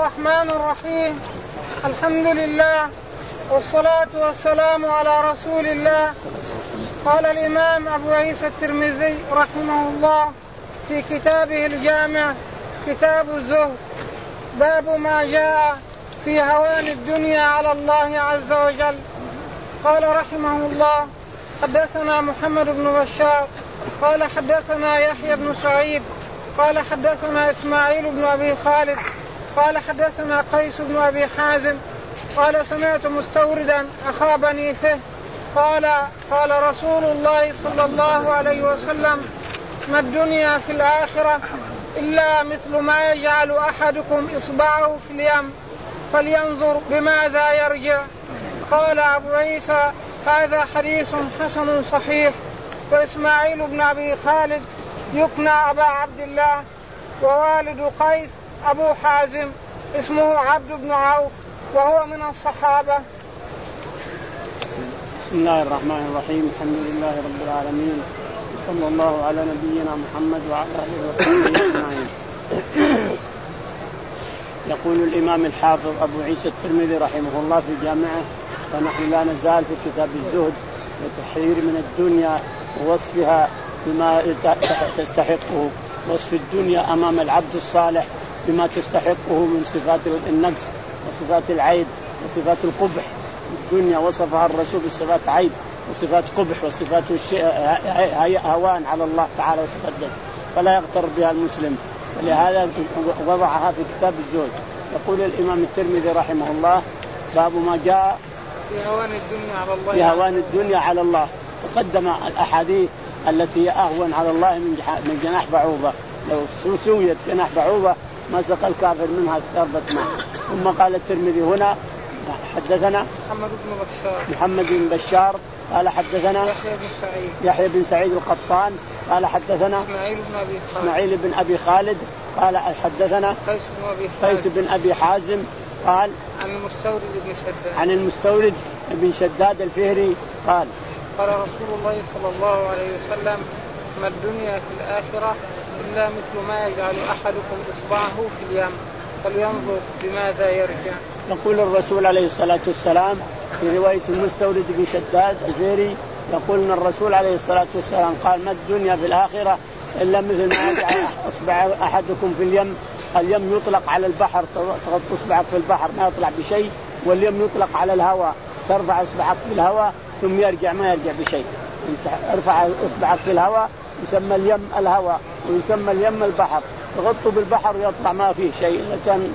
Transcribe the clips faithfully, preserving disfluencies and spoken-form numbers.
الرحمن الرحيم. الحمد لله والصلاة والسلام على رسول الله. قال الإمام أبو عيسى الترمذي رحمه الله في كتابه الجامع كتاب الزهد باب ما جاء في هوان الدنيا على الله عز وجل. قال رحمه الله: حدثنا محمد بن بشار قال حدثنا يحيى بن سعيد قال حدثنا إسماعيل بن أبي خالد قال حدثنا قيس بن أبي حازم قال سمعت مستوردا أخا بني فهر قال قال رسول الله صلى الله عليه وسلم: ما الدنيا في الآخرة إلا مثل ما يجعل أحدكم إصبعه في اليم فلينظر بماذا يرجع. قال أبو عيسى: هذا حديث حسن صحيح. وإسماعيل بن أبي خالد يكنى أبا عبد الله، ووالد قيس أبو حازم اسمه عبد بن عوف وهو من الصحابة. بسم الله الرحمن الرحيم. الحمد لله رب العالمين، صلى الله على نبينا محمد وعلى آله وصحبه أجمعين. يقول الإمام الحافظ أبو عيسى الترمذي رحمه الله في جامعه: فنحن لا نزال في كتاب الزهد والتحذير من الدنيا ووصفها بما تستحقه، وصف الدنيا أمام العبد الصالح بما تستحقه من صفات النقص وصفات العيب وصفات القبح. الدنيا وصفها الرسول بصفات عيب وصفات قبح وصفات هوان على الله تعالى وتقدس، فلا يغتر بها المسلم، ولهذا وضعها في كتاب الزهد. يقول الإمام الترمذي رحمه الله: باب ما جاء في هوان الدنيا على الله في هوان الدنيا على الله. تقدم الأحاديث التي أهون على الله من جناح بعوضة، لو سويت جناح بعوضة ما سقى الكافر منها شربة ماء. ثم قال الترمذي هنا: حدثنا محمد بن بشار محمد بن بشار قال حدثنا يحيى بن سعيد يحيى بن سعيد القطان قال حدثنا إسماعيل بن أبي خالد إسماعيل بن أبي خالد قال حدثنا قيس بن أبي حازم قيس بن أبي حازم قال عن المستورد بن شداد عن المستورد بن شداد الفهري قال قال رسول الله صلى الله عليه وسلم: ما الدنيا في الآخرة إلا مثل ما يجعل أحدكم إصبعه في اليم فلينظر بماذا يرجع. يقول الرسول عليه الصلاة والسلام في رواية المستورد بن شداد الفهري، يقول ان الرسول عليه الصلاة والسلام قال: ما الدنيا في الآخرة إلا مثل ما يجعل أصبع أحدكم في اليم. اليم يطلق على البحر، تغط إصبعك في البحر ما يطلع بشيء، واليم يطلق على الهواء، ترفع إصبعك في الهواء ثم يرجع ما يرجع بشيء. انت ارفع إصبعك في الهواء يسمى اليم الهواء، ويسمى اليم البحر. تغطه بالبحر ويطلع ما فيه شيء، الإنسان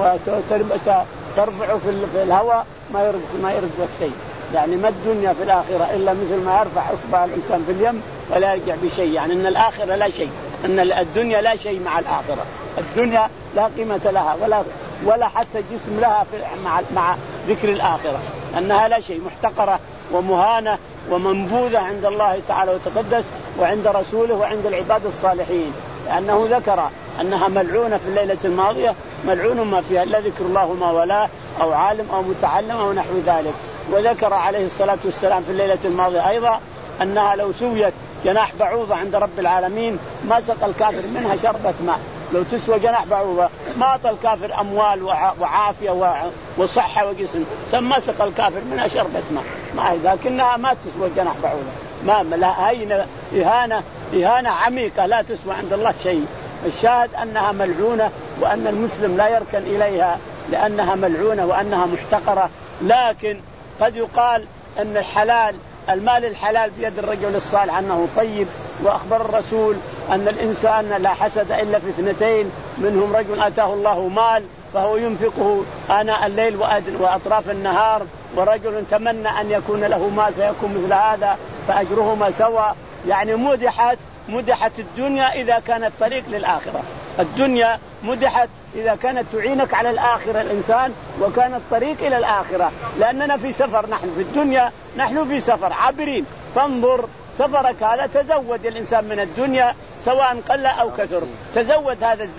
ترفعه في الهواء ما يرد ما يرد شيء. يعني ما الدنيا في الآخرة إلا مثل ما يرفع إصبع الإنسان في اليم ولا يرجع بشيء، يعني أن الآخرة لا شيء، أن الدنيا لا شيء مع الآخرة. الدنيا لا قيمة لها ولا ولا حتى جسم لها في مع مع ذكر الآخرة، أنها لا شيء، محتقرة ومهانة ومنبوذة عند الله تعالى وتقدس وعند رسوله وعند العباد الصالحين، لأنه ذكر أنها ملعونة في الليلة الماضية، ملعون ما فيها إلا ذكر الله ما ولا أو عالم أو متعلم أو نحو ذلك. وذكر عليه الصلاة والسلام في الليلة الماضية أيضا أنها لو سويت جناح بعوضة عند رب العالمين ما سقى الكافر منها شربة ماء. لو تسوى جناح بعوضة ما أعطى الكافر أموال وعافية وصحة وجسم، ما سقى الكافر منها شربة ماء، ما لكنها ما تسوى جناح بعوضة، ما لها هينة إهانة إهانة عميقة لا تسوى عند الله شيء. الشاهد أنها ملعونة وأن المسلم لا يركن إليها لأنها ملعونة وأنها محتقرة. لكن قد يقال أن الحلال المال الحلال بيد الرجل الصالح أنه طيب، وأخبر الرسول أن الإنسان لا حسد إلا في اثنتين، منهم رجل آتاه الله مال فهو ينفقه آناء الليل وأطراف النهار، ورجل تمنى أن يكون له مال فيكون مثل هذا فأجرهما سوا. يعني مدحت مدحت الدنيا إذا كانت طريق للآخرة، الدنيا مدحت إذا كانت تعينك على الآخرة الإنسان وكانت طريق إلى الآخرة، لأننا في سفر، نحن في الدنيا نحن في سفر عابرين. فانظر سفرك هذا، تزود الإنسان من الدنيا سواء قل أو كثر، تزود هذا الزاد،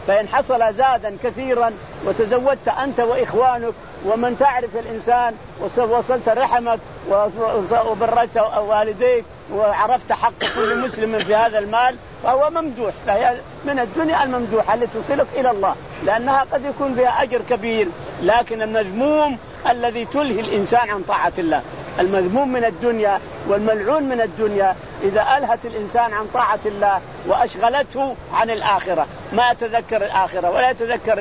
فإن حصل زادا كثيرا وتزوجت أنت وإخوانك ومن تعرف الإنسان ووصلت رحمك وبرت والديك وعرفت حق كل مسلم في هذا المال فهو ممدوح. فهي من الدنيا الممدوحة التي توصلك إلى الله لأنها قد يكون بها أجر كبير. لكن المذموم الذي تلهي الإنسان عن طاعة الله، المذموم من الدنيا والملعون من الدنيا إذا ألهت الإنسان عن طاعة الله وأشغلته عن الآخرة، ما يتذكر الآخرة ولا يتذكر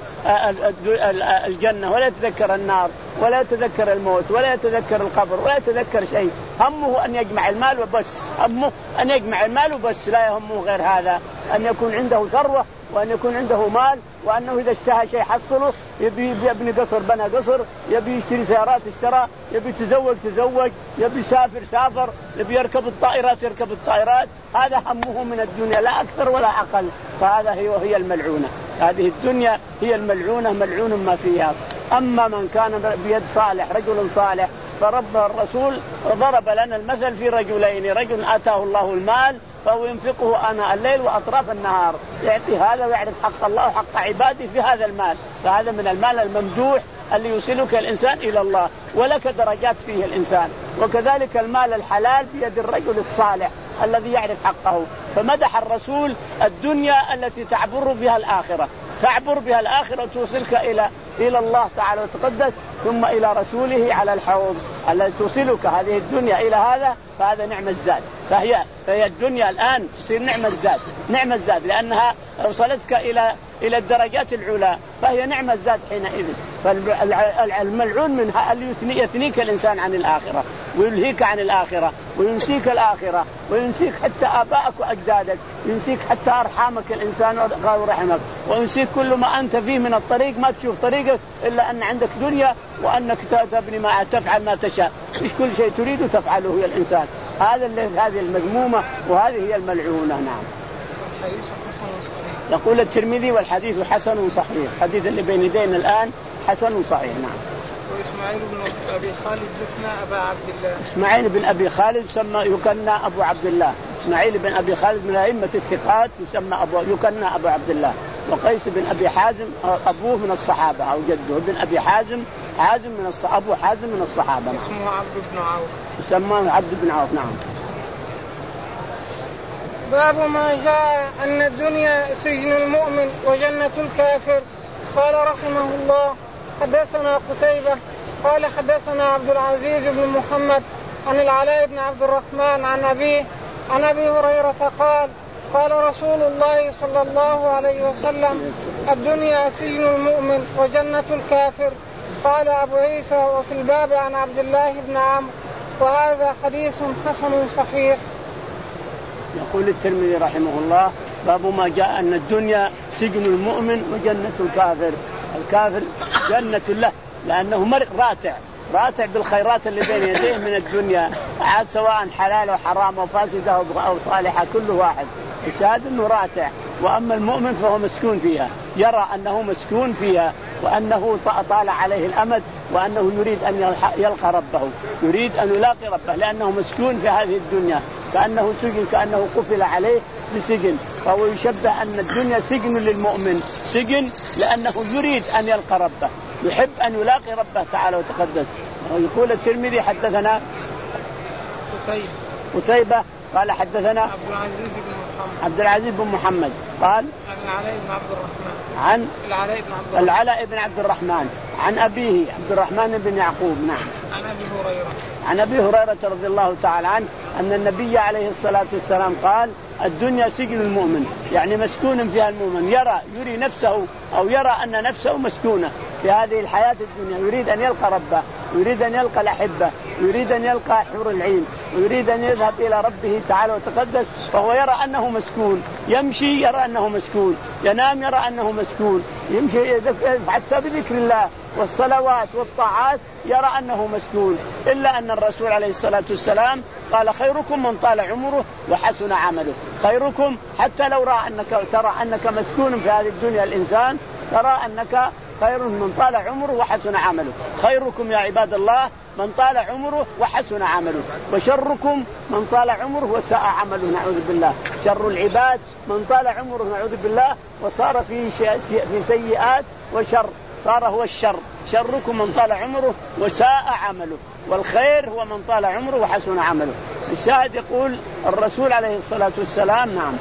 الجنة ولا يتذكر النار ولا يتذكر الموت ولا يتذكر القبر ولا يتذكر شيء، همه أن يجمع المال وبس، همه أن يجمع المال وبس، لا يهمه غير هذا، أن يكون عنده ثروة وأن يكون عنده مال، وأنه إذا اشتهى شيء حصله، يبي يبني قصر بنى قصر، يبي يشتري سيارات اشترى، يبي يتزوج تزوج، يبي يسافر سافر، يبي يركب الطائرات يركب الطائرات، هذا همه من الدنيا لا أكثر ولا أقل. فهذا هي وهي الملعونة، هذه الدنيا هي الملعونة، ملعون ما فيها. أما من كان بيد صالح رجل صالح فرب الرسول ضرب لنا المثل في رجلين، رجل آتاه الله المال فهو ينفقه آناء الليل وأطراف النهار، يعطي هذا ويعرف حق الله وحق عباده في هذا المال، فهذا من المال الممدوح اللي يوصلك الإنسان إلى الله ولك درجات فيه الإنسان. وكذلك المال الحلال بيد الرجل الصالح الذي يعرف حقه. فمدح الرسول الدنيا التي تعبر بها الآخرة، تعبر بها الآخرة توصلك إلى إلى الله تعالى وتقدس، ثم إلى رسوله على الحوض الذي توصلك هذه الدنيا إلى هذا، فهذا نعم الزاد. فهي فهي الدنيا الآن تصير نعم الزاد، نعم الزاد لأنها وصلتك إلى إلى الدرجات العلى، فهي نعم الزاد حينئذ. فالملعون منها اللي يثنيك الإنسان عن الآخرة ويلهيك عن الآخرة وينسيك الآخرة وينسيك حتى آبائك وأجدادك، ينسيك حتى أرحامك الإنسان ورحمك، وينسيك كل ما أنت فيه من الطريق، ما تشوف طريقك إلا أن عندك دنيا وأنك تبني ما تفعل ما تشاء، مش كل شيء تريد تفعله يا الإنسان. هذا هذه المذمومة وهذه هي الملعونة. نعم. يقول الترمذي والحديث حسن صحيح، الحديث اللي بين يدينا الآن حسن صحيح. نعم. وإسماعيل بن أبي خالد يكنى أبا عبد الله. إسماعيل بن أبي خالد يسمى يكنى أبو عبد الله. إسماعيل بن أبي خالد من أئمة الثقات يسمى أبو يكنى أبو عبد الله. وقيس بن أبي حازم أبوه من الصحابة أو جده بن أبي حازم، حازم من الصحابة، أبو حازم من الصحابة. اسمه عبد بن عوف. يسمى عبد بن عوف. نعم. باب ما جاء أن الدنيا سجن المؤمن وجنة الكافر. قال رحمه الله: حدثنا قتيبة قال حدثنا عبد العزيز بن محمد عن العلاء بن عبد الرحمن عن أبيه عن أبي هريرة قال: قال رسول الله صلى الله عليه وسلم: الدنيا سجن المؤمن وجنة الكافر. قال أبو عيسى: وفي الباب عن عبد الله بن عمرو، وهذا حديث حسن صحيح. يقول الترمذي رحمه الله: باب ما جاء أن الدنيا سجن المؤمن وجنة الكافر. الكافر جنة له لأنه مرء راتع راتع بالخيرات اللي بين يديه من الدنيا، عاد سواء حلال وحرام وفاسدة أو صالحة كل واحد، الشاهد أنه راتع. وأما المؤمن فهو مسكون فيها، يرى أنه مسكون فيها وأنه طال عليه الأمد وأنه يريد أن يلقى ربه، يريد أن يلاقي ربه، لأنه مسكون في هذه الدنيا كأنه سجن، كأنه قفل عليه بسجن. فهو يشبه أن الدنيا سجن للمؤمن، سجن لأنه يريد أن يلقى ربه، يحب أن يلاقي ربه تعالى وتقدس. ويقول الترمذي: حدثنا قتيبة قال حدثنا عبد العزيز بن محمد عبد العزيز بن محمد قال عن العلاء بن عبد الرحمن عن العلاء بن عبد الرحمن العلاء بن عبد الرحمن عن أبيه عبد الرحمن بن يعقوب. نعم. عن أبي هريرة عن أبي هريرة رضي الله تعالى عنه أن النبي عليه الصلاة والسلام قال: الدنيا سجن المؤمن، يعني مسكون فيها المؤمن، يرى يري نفسه أو يرى أن نفسه مسكونة في هذه الحياة الدنيا، يريد أن يلقى ربه، يريد أن يلقى الأحبة، يريد أن يلقى حور العين، ويريد أن يذهب إلى ربه تعالى وتقدس، فهو يرى أنه مسكون، يمشي يرى أنه مسكون، ينام يرى أنه مسكون، يمشي حتى بذكر الله والصلوات والطاعات يرى أنه مسكون. إلا أن الرسول عليه الصلاة والسلام قال: خيركم من طال عمره وحسن عمله. خيركم حتى لو رأى أنك ترى أنك مسكون في هذه الدنيا، الإنسان ترى أنك خير من طال عمره وحسن عمله. خيركم يا عباد الله من طال عمره وحسن عمله، وشركم من طال عمره وساء عمله، نعوذ بالله. شر العباد من طال عمره نعوذ بالله وصار في في سيئات وشر، صار هو الشر. شركم من طال عمره وساء عمله، والخير هو من طال عمره وحسن عمله. الشاهد يقول الرسول عليه الصلاة والسلام نعم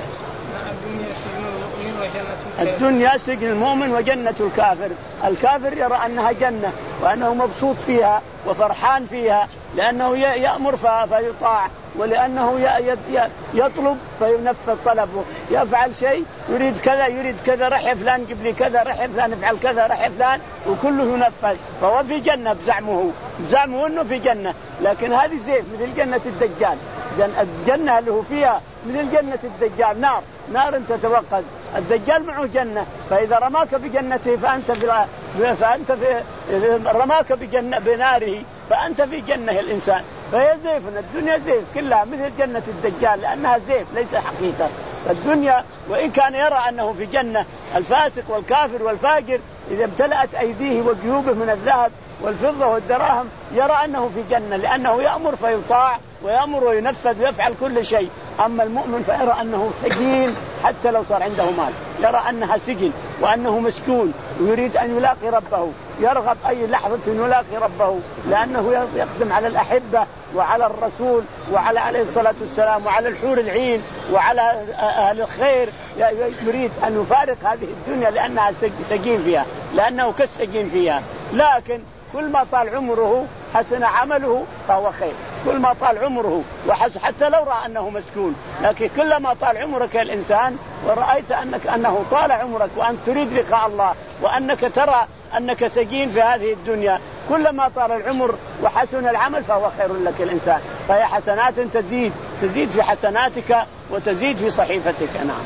الدنيا سجن المؤمن وجنة الكافر. الكافر يرى أنها جنة وأنه مبسوط فيها وفرحان فيها، لأنه يأمر فيطاع، ولأنه يطلب فينفذ طلبه. يفعل شيء يريد كذا يريد كذا، رح فلان جيب لي كذا، رح فلان افعل كذا، رح فلان، وكله ينفذ. فهو في جنة بزعمه بزعمه أنه في جنة، لكن هذه زيف مثل جنة الدجال. الجنة اللي هو فيها مثل جنة الدجال نار، نار تتوقد. الدجال معه جنة، فإذا رماك بجنته فأنت في فأنت في رماك بجنة بناره فأنت في جنة الإنسان. فهي زيف، الدنيا زيف كلها مثل جنة الدجال، لأنها زيف ليس حقيقة. الدنيا وإن كان يرى أنه في جنة، الفاسق والكافر والفاجر إذا امتلأت أيديه وجيوبه من الذهب والفضة والدراهم يرى أنه في جنة، لأنه يأمر فيطاع ويأمر وينفذ ويفعل كل شيء. أما المؤمن فيرى أنه سجين، حتى لو صار عنده مال يرى أنها سجن وأنه مسكون، ويريد أن يلاقي ربه، يرغب أي لحظة أن يلاقي ربه، لأنه يقدم على الأحبة وعلى الرسول وعلى عليه الصلاة والسلام وعلى الحور العين وعلى أهل الخير. يريد أن يفارق هذه الدنيا لأنها سجين فيها، لأنه كالسجين فيها. لكن كل ما طال عمره حسن عمله فهو خير، كل ما طال عمره وحسن، حتى لو رأى أنه مسكون، لكن كلما طال عمرك الإنسان ورأيت أنك أنه طال عمرك وأن تريد لقاء الله وأنك ترى أنك سجين في هذه الدنيا، كلما طال العمر وحسن العمل فهو خير لك الإنسان. فهي حسنات تزيد تزيد في حسناتك وتزيد في صحيفتك. نعم.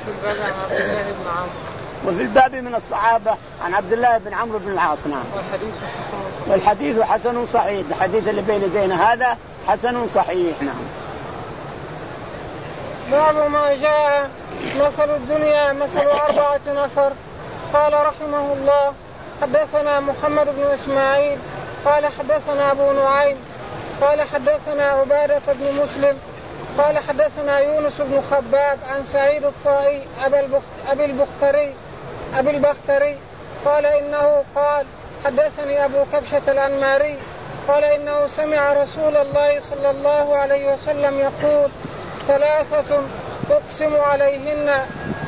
وفي الباب من الصحابة عن عبد الله بن عمرو بن العاص. نعم. والحديث حسن صحيح، الحديث اللي بين يدينا هذا حسن صحيح. نعم. باب ما جاء مثل الدنيا مثل أربعة نفر. قال رحمه الله حدثنا محمد بن إسماعيل قال حدثنا أبو نعيم قال حدثنا عبادة بن مسلم قال حدثنا يونس بن خباب عن سعيد الطائي أبي البختري أبي البختري قال إنه قال حدثني أبو كبشة الأنماري قال إنه سمع رسول الله صلى الله عليه وسلم يقول ثلاثة أقسم عليهن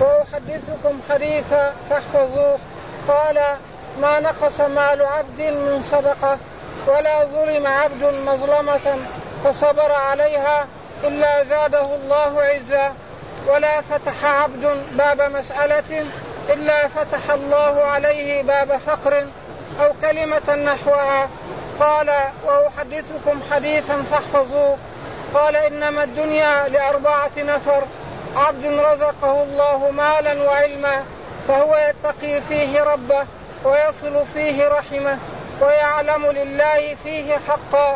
وأحدثكم حديثا فاحفظوه. قال ما نقص مال عبد من صدقة ولا ظلم عبد مظلمة فصبر عليها إلا زاده الله عزا، ولا فتح عبد باب مسألة إلا فتح الله عليه باب فقر أو كلمة نحوها. قال وأحدثكم حديثا فاحفظوه. قال إنما الدنيا لأربعة نفر: عبد رزقه الله مالا وعلما فهو يتقي فيه ربه ويصل فيه رحمه ويعلم لله فيه حقا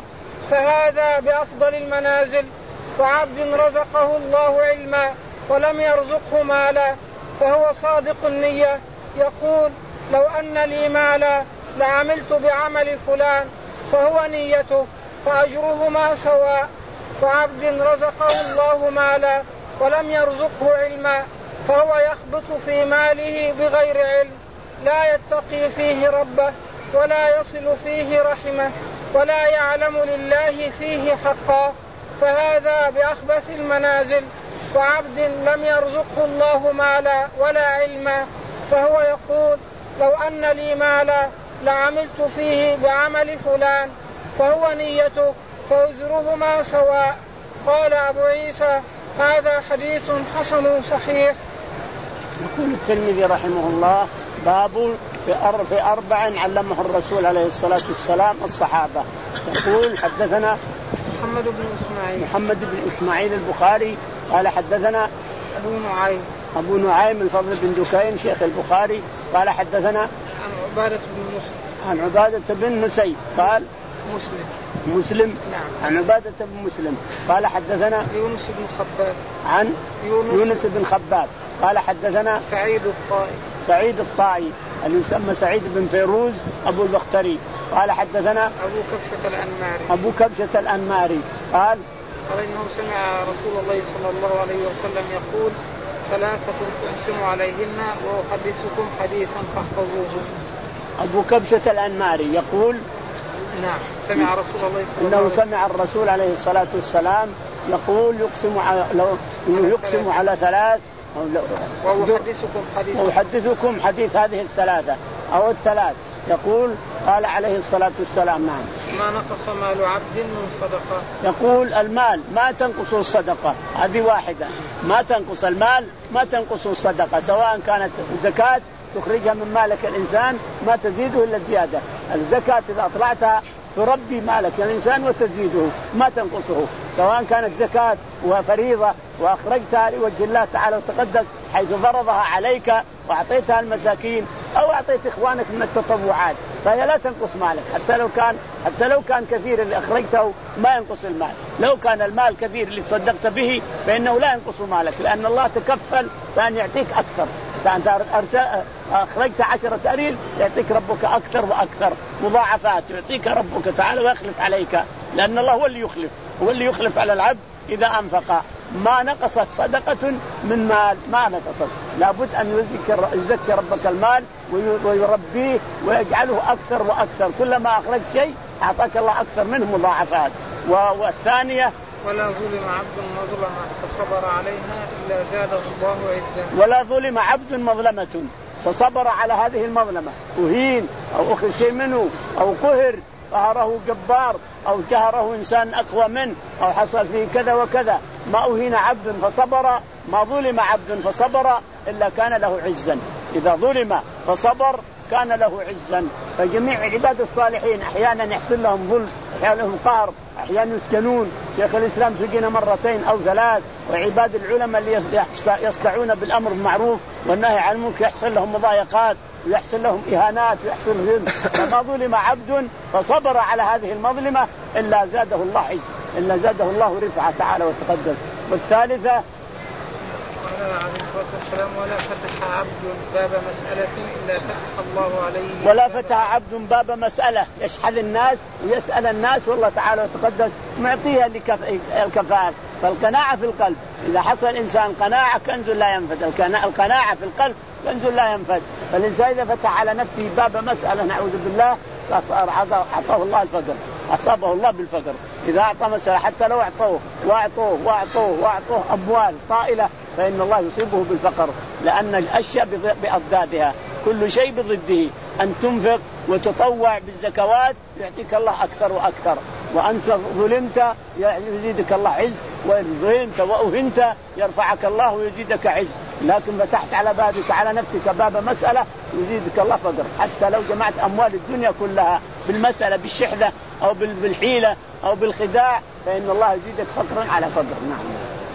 فهذا بأفضل المنازل. وعبد رزقه الله علما ولم يرزقه مالا فهو صادق النية يقول لو أن لي مالا لعملت بعمل فلان فهو نيته فأجرهما سواء. وعبد رزقه الله مالا ولم يرزقه علما فهو يخبط في ماله بغير علم لا يتقي فيه ربه ولا يصل فيه رحمه ولا يعلم لله فيه حقا فهذا بأخبث المنازل. وعبد لم يرزقه الله مالا ولا علما فهو يقول لو أن لي مالا لعملت فيه بعمل فلان فهو نيته فوزرهما سواء. قال أبو عيسى هذا حديث حسن صحيح. يقول الترمذي رحمه الله باب في أربع علمه الرسول عليه الصلاة والسلام الصحابة. يقول حدثنا محمد بن إسماعيل محمد بن إسماعيل البخاري قال حدثنا أبو نعيم أبو نعيم الفضل بن دكين شيخ البخاري قال حدثنا عن عبادة بن مسلم عن عبادة بن نسي قال مسلم مسلم نعم. عن عبادة بن مسلم قال حدثنا يونس بن خباب عن يونس, يونس بن خباب قال حدثنا سعيد الطائي سعيد الطائي اللي يسمى سعيد بن فيروز أبو البختري قال حدثنا أبو كبشة الأنماري أبو كبشة الأنماري قال قال إنه سمع رسول الله صلى الله عليه وسلم يقول ثلاثة أقسم عليهن وأحدثكم حديثا فاحفظوه. أبو كبشة الأنماري يقول نعم سمع رسول الله صلى الله عليه وسلم إنه سمع الرسول عليه الصلاة والسلام يقول يقسم على لو إنه يقسم على ثلاث وأحدثكم حديث وأحدثكم حديث هذه الثلاثة أو الثلاث. يقول قال عليه الصلاة والسلام نعم ما نقص مال عبد من صدقة. يقول المال ما تنقص الصدقة، هذه واحدة، ما تنقص المال ما تنقص الصدقة، سواء كانت زكاة تخرجها من مالك الإنسان ما تزيده إلا زيادة. الزكاة إذا أطلعتها تربي مالك الإنسان وتزيده ما تنقصه، سواء كانت زكاة وفريضة وأخرجتها لوجه الله تعالى وتقدس حيث فرضها عليك وأعطيتها المساكين أو أعطيت إخوانك من التطوعات فهي لا تنقص مالك، حتى لو كان حتى لو كان كثير اللي أخرجته ما ينقص المال. لو كان المال كثير اللي تصدقت به فإنه لا ينقص مالك، لأن الله تكفل بأن يعطيك أكثر. فأنت أخرجت عشرة أريل يعطيك ربك أكثر وأكثر مضاعفات، يعطيك ربك تعالى ويخلف عليك، لأن الله هو اللي يخلف، هو اللي يخلف على العبد إذا أنفق. ما نقصت صدقة من مال، ما نقصت، لابد أن يزكي ربك المال ويربيه ويجعله أكثر وأكثر، كلما أخرجت شيء أعطاك الله أكثر منه مضاعفات. والثانية ولا ظلم عبد مظلمة فصبر عليها إلا زاده الله عزا. ولا ظلم عبد مظلمة فصبر على هذه المظلمة، أهين أو أخذ شيء منه أو قهر قهره جبار أو جهره إنسان أقوى منه أو حصل فيه كذا وكذا، ما أهين عبد فصبر، ما ظلم عبد فصبر إلا كان له عزا. إذا ظلم فصبر كان له عزا. فجميع عباد الصالحين أحيانا يحصل لهم ظلم، أحيانا لهم قهر، أحيانا يسكنون. شيخ الإسلام سجن مرتين أو ثلاث، وعباد العلماء اللي يصدعون بالأمر بالمعروف والنهي عن المنكر يحصل لهم مضايقات ويحصل لهم إهانات ويحصل لهم. فما ظلم عبد فصبر على هذه المظلمة إلا زاده الله عز، إلا زاده الله رفعة تعالى وتقدس. والثالثة ولا فتح عبد باب مسألة إلا فتح الله عليه. ولا فتح عبد باب مسألة يشحذ الناس ويسأل الناس والله تعالى وتقدس معطيها الكفاف. فالقناعة في القلب، إذا حصل الإنسان قناعة كنز لا ينفد، القناعة في القلب كنز لا ينفد. فالإنسان إذا فتح على نفسه باب مسألة نعوذ بالله أعطاه الله الفقر، أصابه الله بالفقر. إذا أعطى مسألة حتى لو أعطوه وأعطوه وأعطوه وأعطوه أموال طائلة فإن الله يصيبه بالفقر، لأن الأشياء بأضدادها، كل شيء بضده. أن تنفق وتطوع بالزكوات يعطيك الله أكثر وأكثر، وأنت ظلمت يزيدك الله عز، وإن ظلمت وأهنت يرفعك الله ويزيدك عز. لكن فتحت على بابك على نفسك باب مسألة يزيدك الله فقر، حتى لو جمعت أموال الدنيا كلها بالمسألة بالشحذة أو بالحيلة أو بالخداع فإن الله يزيدك فقرا على فقر. نعم.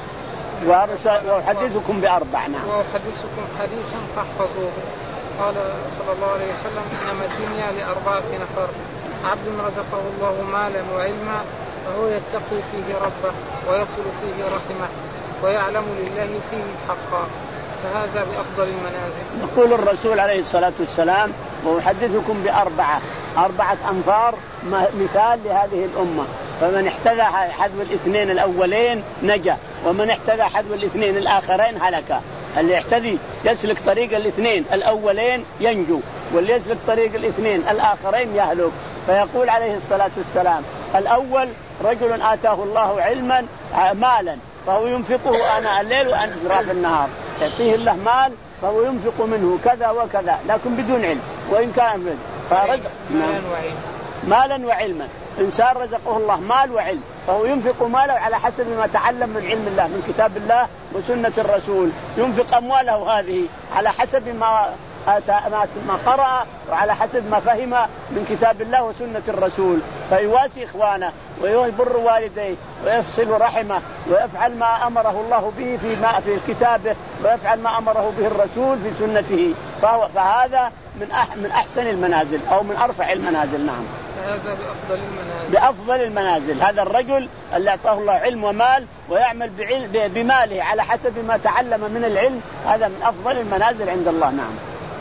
وأحدثكم بأربع. نعم. وأحدثكم حديثا فاحفظوه. قال صلى الله عليه وسلم إنما الدنيا لأربعة نفر: عبد رزقه الله مالا وعلما فهو يتقي فيه ربه ويصل فيه رحمه ويعلم لله فيه حقا، فهذا بأفضل المنازل. يقول الرسول عليه الصلاة والسلام: وأحدثكم بأربعة، أربعة أنفار مثال لهذه الأمة، فمن احتذى حذو الاثنين الأولين نجا، ومن احتذى حذو الاثنين الآخرين هلك. اللي يحتذي يسلك طريق الاثنين الأولين ينجو، واللي يسلك طريق الاثنين الآخرين يهلك. فيقول عليه الصلاة والسلام: الأول رجل آتاه الله علما مالا فهو ينفقه آناء الليل وأطراف النهار، يعطيه الله مال فهو ينفق منه كذا وكذا لكن بدون علم، وإن كان فرزق مالا وعلما. مالا وعلما، إنسان رزقه الله مال وعلم فهو ينفق ماله على حسب ما تعلم من علم الله من كتاب الله وسنة الرسول، ينفق أمواله هذه على حسب ما ما قرأ وعلى حسب ما فهم من كتاب الله وسنة الرسول، فيواسي إخوانه ويبر والديه ويفصل رحمه ويفعل ما أمره الله به في ما في كتابه ويفعل ما أمره به الرسول في سنته، فهو فهذا من أح من أحسن المنازل أو من أرفع المنازل. نعم. هذا بأفضل المنازل. بأفضل المنازل هذا الرجل اللي أعطاه الله علم ومال ويعمل بماله على حسب ما تعلم من العلم، هذا من أفضل المنازل عند الله. نعم.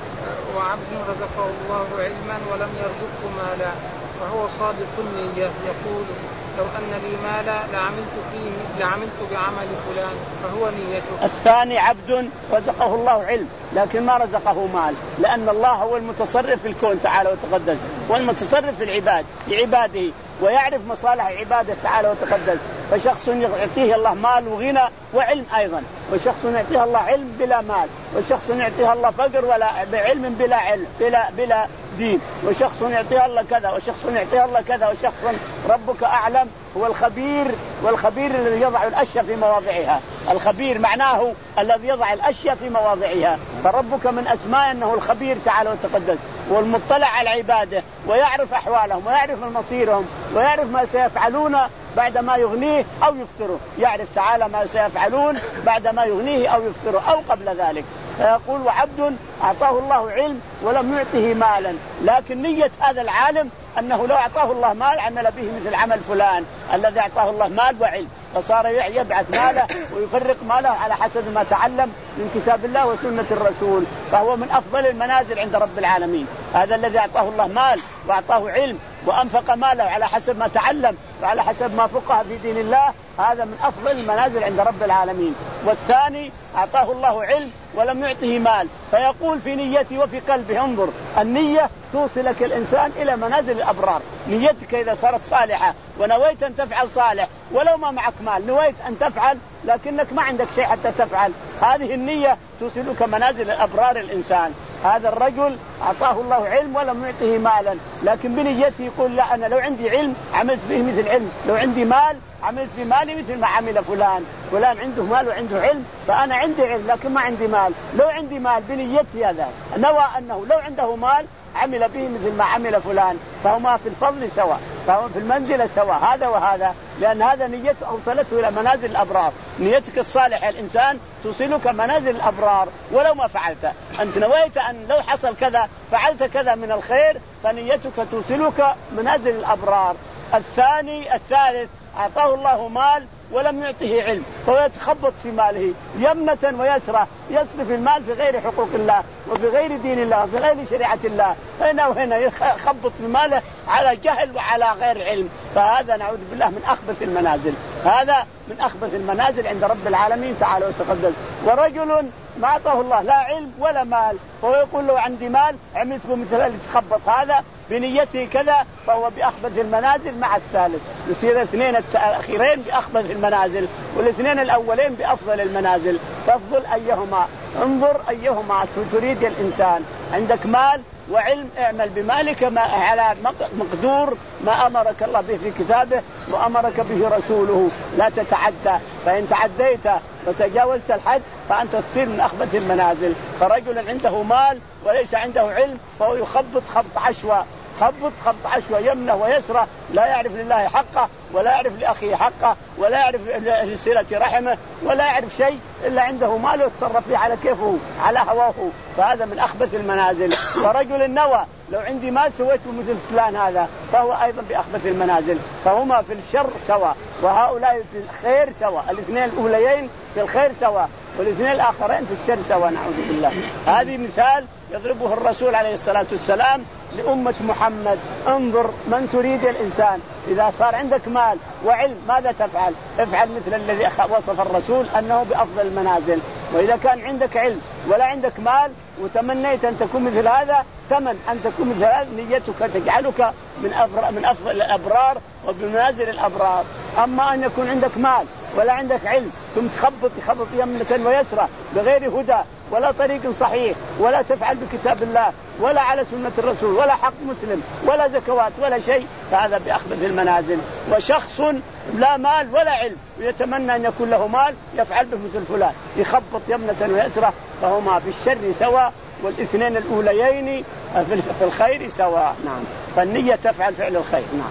وعبد رزقه الله علما ولم يرزقه مالا وهو صادق النية يقول لو أن لي مالا لعملت فيه لعملت بعمل فلان فهو نيته. الثاني عبد رزقه الله علم لكن ما رزقه مال، لأن الله هو المتصرف في الكون تعالى وتقدس، والمتصرف في العباد لعباده ويعرف مصالح عباده تعالى وتقدس. فشخص يعطيه الله مال وغنى وعلم أيضا، وشخص يعطيه الله علم بلا مال، وشخص يعطيه الله فقر ولا علم بلا علم بلا بلا دين، وشخص يعطيه الله كذا وشخص يعطيه الله كذا، وشخص ربك أعلم هو الخبير، والخبير الذي يضع الأشياء في مواضعها. الخبير معناه الذي يضع الأشياء في مواضعها، فربك من أسماء أنه الخبير تعالى وتقدس، والمطلع على عباده ويعرف أحوالهم ويعرف مصيرهم ويعرف ما سيفعلون بعد ما يغنيه أو يفطره، يعرف تعالى ما سيفعلون بعد ما يغنيه أو يفطره أو قبل ذلك. فيقول وعبد أعطاه الله علم ولم يعطه مالا، لكن نية هذا العالم أنه لو أعطاه الله مال عمل به مثل عمل فلان الذي أعطاه الله مال وعلم، فصار يبعث ماله ويفرق ماله على حسب ما تعلم من كتاب الله وسنة الرسول، فهو من أفضل المنازل عند رب العالمين. هذا الذي أعطاه الله مال وأعطاه علم وأنفق ماله على حسب ما تعلم وعلى حسب ما فقه في دين الله، هذا من أفضل المنازل عند رب العالمين. والثاني أعطاه الله علم ولم يعطه مال، فيقول في نيته وفي قلبه انظر، النية توصلك الإنسان إلى منازل الأبرار. نيتك إذا صارت صالحة ونويت أن تفعل صالح ولو ما معك مال، نويت أن تفعل لكنك ما عندك شيء حتى تفعل، هذه النية توصلك منازل الأبرار الإنسان. هذا الرجل أعطاه الله علم ولم يعطه مالا، لكن بنيته يقول لا، أنا لو عندي علم عملت به مثل علم، لو عندي مال عملت بمالي مثل ما عمل فلان. فلان عنده مال وعنده علم، فأنا عندي علم لكن ما عندي مال، لو عندي مال بنيتي هذا نوى أنه لو عنده مال عمل به مثل ما عمل فلان، فهما في الفضل سواء، فهما في المنزلة سواء هذا وهذا، لأن هذا نيته أوصلته إلى منازل الأبرار. نيتك الصالحة الإنسان توصلك منازل الأبرار ولو ما فعلت. أنت نويت أن لو حصل كذا فعلت كذا من الخير، فنيتك توصلك منازل الأبرار. الثاني الثالث أعطاه الله مال ولم يعطه علم، فهو يتخبط في ماله يمنة ويسرة، يصرف المال في غير حقوق الله وفي غير دين الله وفي غير شريعة الله، هنا وهنا يخبط في ماله على جهل وعلى غير علم، فهذا نعوذ بالله من أخبث المنازل، هذا من أخبث المنازل عند رب العالمين تعالى وتقدس. ورجل ما أعطاه الله لا علم ولا مال، فهو يقول له عندي مال عملت مثل اللي تخبط، هذا بنيته كذا، فهو بأخبث المنازل مع الثالث. يصير الاثنين الأخيرين بأخبث المنازل والاثنين الأولين بأفضل المنازل، فافضل أيهما، انظر أيهما تريد الإنسان. عندك مال وعلم اعمل بمالك ما على مقدور ما أمرك الله به في كتابه وأمرك به رسوله، لا تتعدى، فإن تعديت وتجاوزت الحد فأنت تصير من أخبث المنازل. فرجل عنده مال وليس عنده علم فهو يخبط خبط عشوى، خبط خبط عشوى يمنه ويسره، لا يعرف لله حقه ولا يعرف لأخيه حقه ولا يعرف لصلة رحمه ولا يعرف شيء إلا عنده مال يتصرف فيه على كيفه على هواه، فهذا من أخبث المنازل. ورجل نوى لو عندي مال سويت مثل فلان هذا، فهو أيضا بأخبث المنازل، فهما في الشر سوا وهؤلاء في الخير سوا، الاثنين الأوليين في الخير سوا والاثنين الآخرين في الشر سوا، نعوذ بالله. هذه مثال يضربه الرسول عليه الصلاة والسلام لأمة محمد. انظر من تريد الإنسان، إذا صار عندك مال وعلم ماذا تفعل؟ افعل مثل الذي وصف الرسول أنه بأفضل المنازل. وإذا كان عندك علم ولا عندك مال وتمنيت أن تكون مثل هذا، تمن أن تكون مثل هذا، نيتك تجعلك من أفضل, من أفضل الأبرار وبمنازل الأبرار. أما أن يكون عندك مال ولا عندك علم ثم تخبط تخبط يمنة ويسرى بغير هدى ولا طريق صحيح ولا تفعل بكتاب الله ولا على سنة الرسول ولا حق مسلم ولا زكوات ولا شيء، فهذا بأخبث المنازل. وشخص لا مال ولا علم ويتمنى أن يكون له مال يفعل به مثل فلان، يخبط يمنة ويسرى، فهما في الشر سواء والاثنين الأوليين في الخير سواء. نعم، فالنية تفعل فعل الخير. نعم.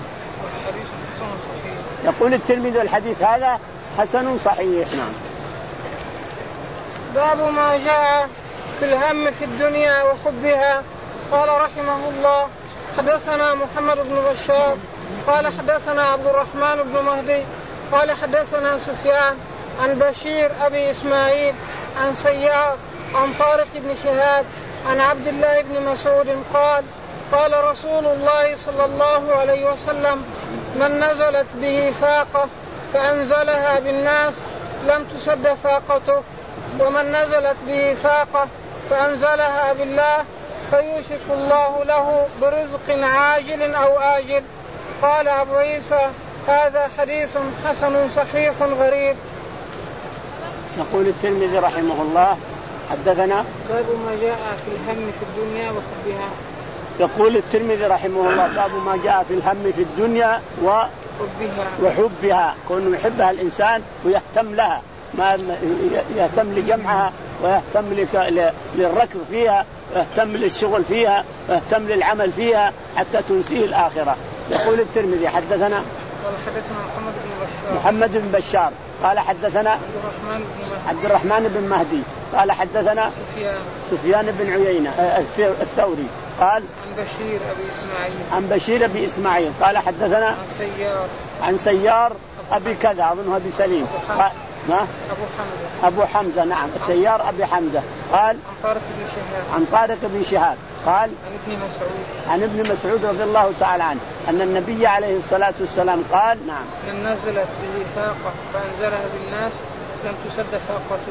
يقول الترمذي الحديث هذا حسن صحيح. نعم. باب ما جاء في الهم في الدنيا وحبها. قال رحمه الله حدثنا محمد بن بشار قال حدثنا عبد الرحمن بن مهدي قال حدثنا سفيان عن بشير أبي إسماعيل عن سيار عن طارق بن شهاب عن عبد الله بن مسعود قال قال رسول الله صلى الله عليه وسلم من نزلت به فاقة فأنزلها بالناس لم تسد فاقته ومن نزلت به فاقة فأنزلها بالله فيوشك الله له برزق عاجل أو آجل. قال أبو عيسى هذا حديث حسن صحيح غريب. يقول الترمذي رحمه الله حدثنا باب ما جاء في الهم في الدنيا وحبها. يقول الترمذي رحمه الله باب ما جاء في الهم في الدنيا وحبها, وحبها. كونه يحبها الإنسان ويهتم لها، ما يهتم لجمعها ويهتم للركض فيها ويهتم للشغل فيها ويهتم للعمل فيها حتى تنسيه الآخرة. يقول الترمذي حدثنا قال حدثنا محمد بن بشار محمد بن بشار قال حدثنا عبد الرحمن بن عبد الرحمن بن مهدي قال حدثنا سفيان سفيان بن عيينة الثوري قال عن بشير أبي إسماعيل عن بشير أبي إسماعيل قال حدثنا عن سيار عن سيار أبي كذا أظنه أبي سليم قال ما أبو حمزة أبو حمزة نعم سيار أبي حمزة قال عن طارق بن شهاب عن طارق بن شهاب قال عن ابن مسعود عن ابن مسعود رضي الله تعالى عنه أن النبي عليه الصلاة والسلام قال نعم من نزلت به فاقة فأنزلها بالناس لم تسد فاقته.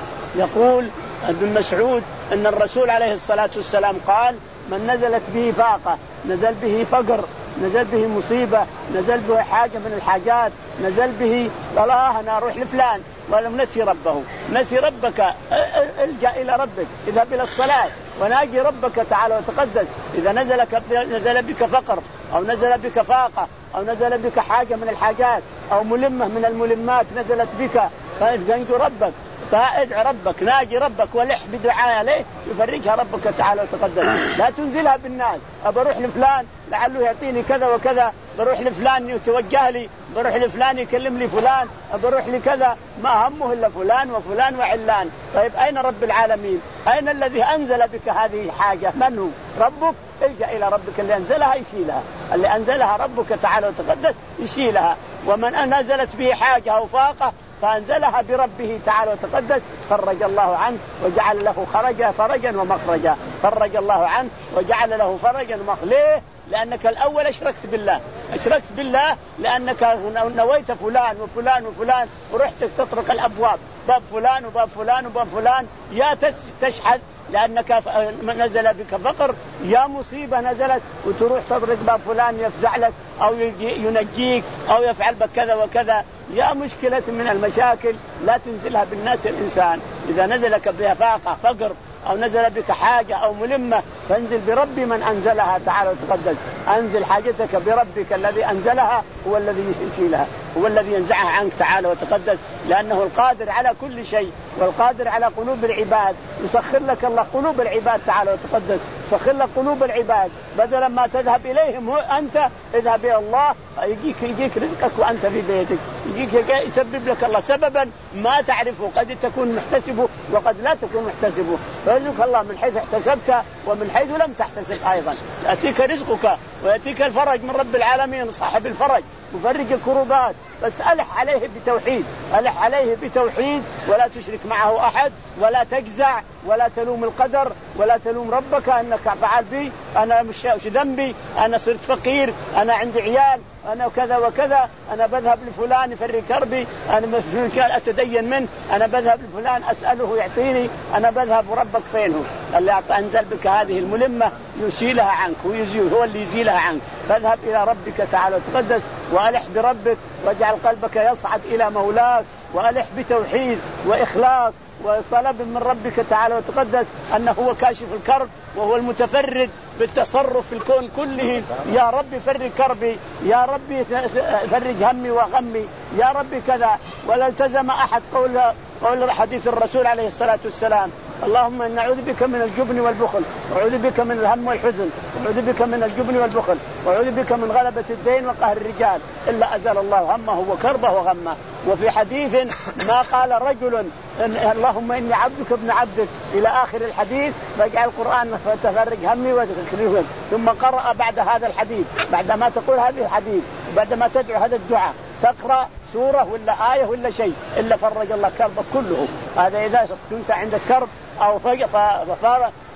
يقول ابن مسعود أن الرسول عليه الصلاة والسلام قال من نزلت به فاقة نزل به فقر نزل به مصيبة نزل به حاجة من الحاجات نزل به والله أنا أروح لفلان ولم نسي ربه نسي ربك الجأ إلى ربك اذهب إلى الصلاة وناجي ربك تعالى وتقدس. إذا نزلك نزل بك فقر أو نزل بك فاقة أو نزل بك حاجة من الحاجات أو ملمة من الملمات نزلت بك فانجو ربك فادع ربك ناجي ربك ولح بدعاء عليه يفرجها ربك تعالى وتقدس. لا تنزلها بالناس أبروح لفلان لعله يعطيني كذا وكذا بروح لفلان يتوجه لي بروح لفلان يكلم لي فلان بروح لكذا ما همه إلا فلان وفلان وعلان. طيب أين رب العالمين؟ أين الذي أنزل بك هذه الحاجة؟ من هو؟ ربك. الجأ إلى ربك اللي أنزلها يشيلها اللي أنزلها ربك تعالى وتقدس يشيلها. ومن نزلت به حاجة أو فاقة فأنزلها بربه تعالى وتقدس فرج الله عنه وجعل له خرجا فرجا ومخرجا. فرج الله عنه وجعل له فرجا ومخرجا. ليه؟ لأنك الأول أشركت بالله أشركت بالله لأنك نويت فلان وفلان وفلان ورحت تطرق الأبواب باب فلان وباب فلان وباب فلان يا تشحذ لأنك نزل بك فقر يا مصيبة نزلت وتروح تطرق باب فلان يفزع لك أو ينجيك أو يفعل بك كذا وكذا. يا مشكلة من المشاكل لا تنزلها بالناس الإنسان. إذا نزلك بها فاقة فقر أو نزل بك حاجة أو ملمة فانزل برب من أنزلها تعالى وتقدس. أنزل حاجتك بربك الذي أنزلها هو الذي يشيلها هو الذي ينزعها عنك تعالى وتقدس لأنه القادر على كل شيء والقادر على قلوب العباد. يسخر لك الله قلوب العباد تعالى وتقدس يسخر لك قلوب العباد بدلا ما تذهب إليهم أنت اذهب إلى الله يجيك يجيك رزقك وأنت في بيتك يجيك يسبب لك الله سببا ما تعرفه قد تكون محتسبه وقد لا تكون محتسبه. فرزقك الله من حيث احتسبت ومن حيث لم تحتسب أيضا. يأتيك رزقك ويأتيك الفرج من رب العالمين صاحب الفرج مفرج الكروبات بس ألح عليه بتوحيد ألح عليه بتوحيد ولا تشرك معه أحد ولا تجزع ولا تلوم القدر ولا تلوم ربك أنك فعل بي أنا مش ذنبي أنا صرت فقير أنا عندي عيال أنا كذا وكذا أنا بذهب لفلان يفرج كربي أنا مثل أتدين منه أنا بذهب لفلان أسأله يعطيني أنا بذهب وربك فينه اللي أنزل بك هذه الملمة يشيلها عنك ويزيل هو اللي يزيلها عنك. فاذهب إلى ربك تعالى وتقدس وألح بربك واجعل قلبك يصعد إلى مولاك وألح بتوحيد وإخلاص وطلب من ربك تعالى وتقدس أنه هو كاشف الكرب وهو المتفرد بالتصرف في الكون كله. يا ربي فرج كربي يا ربي فرج همي وغمي يا ربي كذا. ولا التزم أحد قول قول حديث الرسول عليه الصلاة والسلام اللهم إن نعوذ بك من الجبن والبخل وأعوذ بك من الهم والحزن وأعوذ بك من الجبن والبخل وأعوذ بك من غلبة الدين وقهر الرجال إلا أزال الله همه وكربه وغمه. وفي حديث ما قال رجل اللهم إني عبدك ابن عبدك إلى آخر الحديث فاجعل القرآن فتفرج همي وتكرهه. ثم قرأ بعد هذا الحديث بعد ما تقول هذه الحديث بعد ما تدعو هذا الدعاء تقرأ سورة ولا آية ولا شيء إلا فرج الله كربك كله. هذا إذا كنت عندك كرب أو فار هم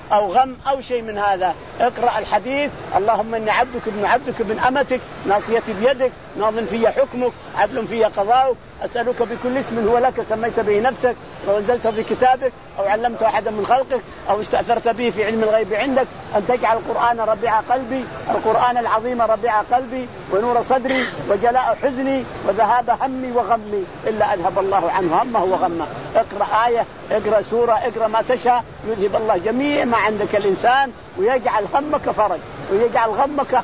أو غم أو شيء من هذا اقرأ الحديث اللهم إني عبدك ابن عبدك ابن أمتك ناصيتي بيدك ماض في حكمك عدل في قضاؤك أسألك بكل اسم هو لك سميت به نفسك أو أنزلته في كتابك أو علمت أحدا من خلقك أو استأثرت به في علم الغيب عندك أن تجعل القرآن ربيع قلبي القرآن العظيم ربيع قلبي ونور صدري وجلاء حزني وذهاب همي وغمي إلا أذهب الله عنه همه وغمه. اقرأ آية اقرأ سورة اقرأ ما تشاء يذهب الله جميع ما عندك الإنسان ويجعل همك فرج ويجعل غمك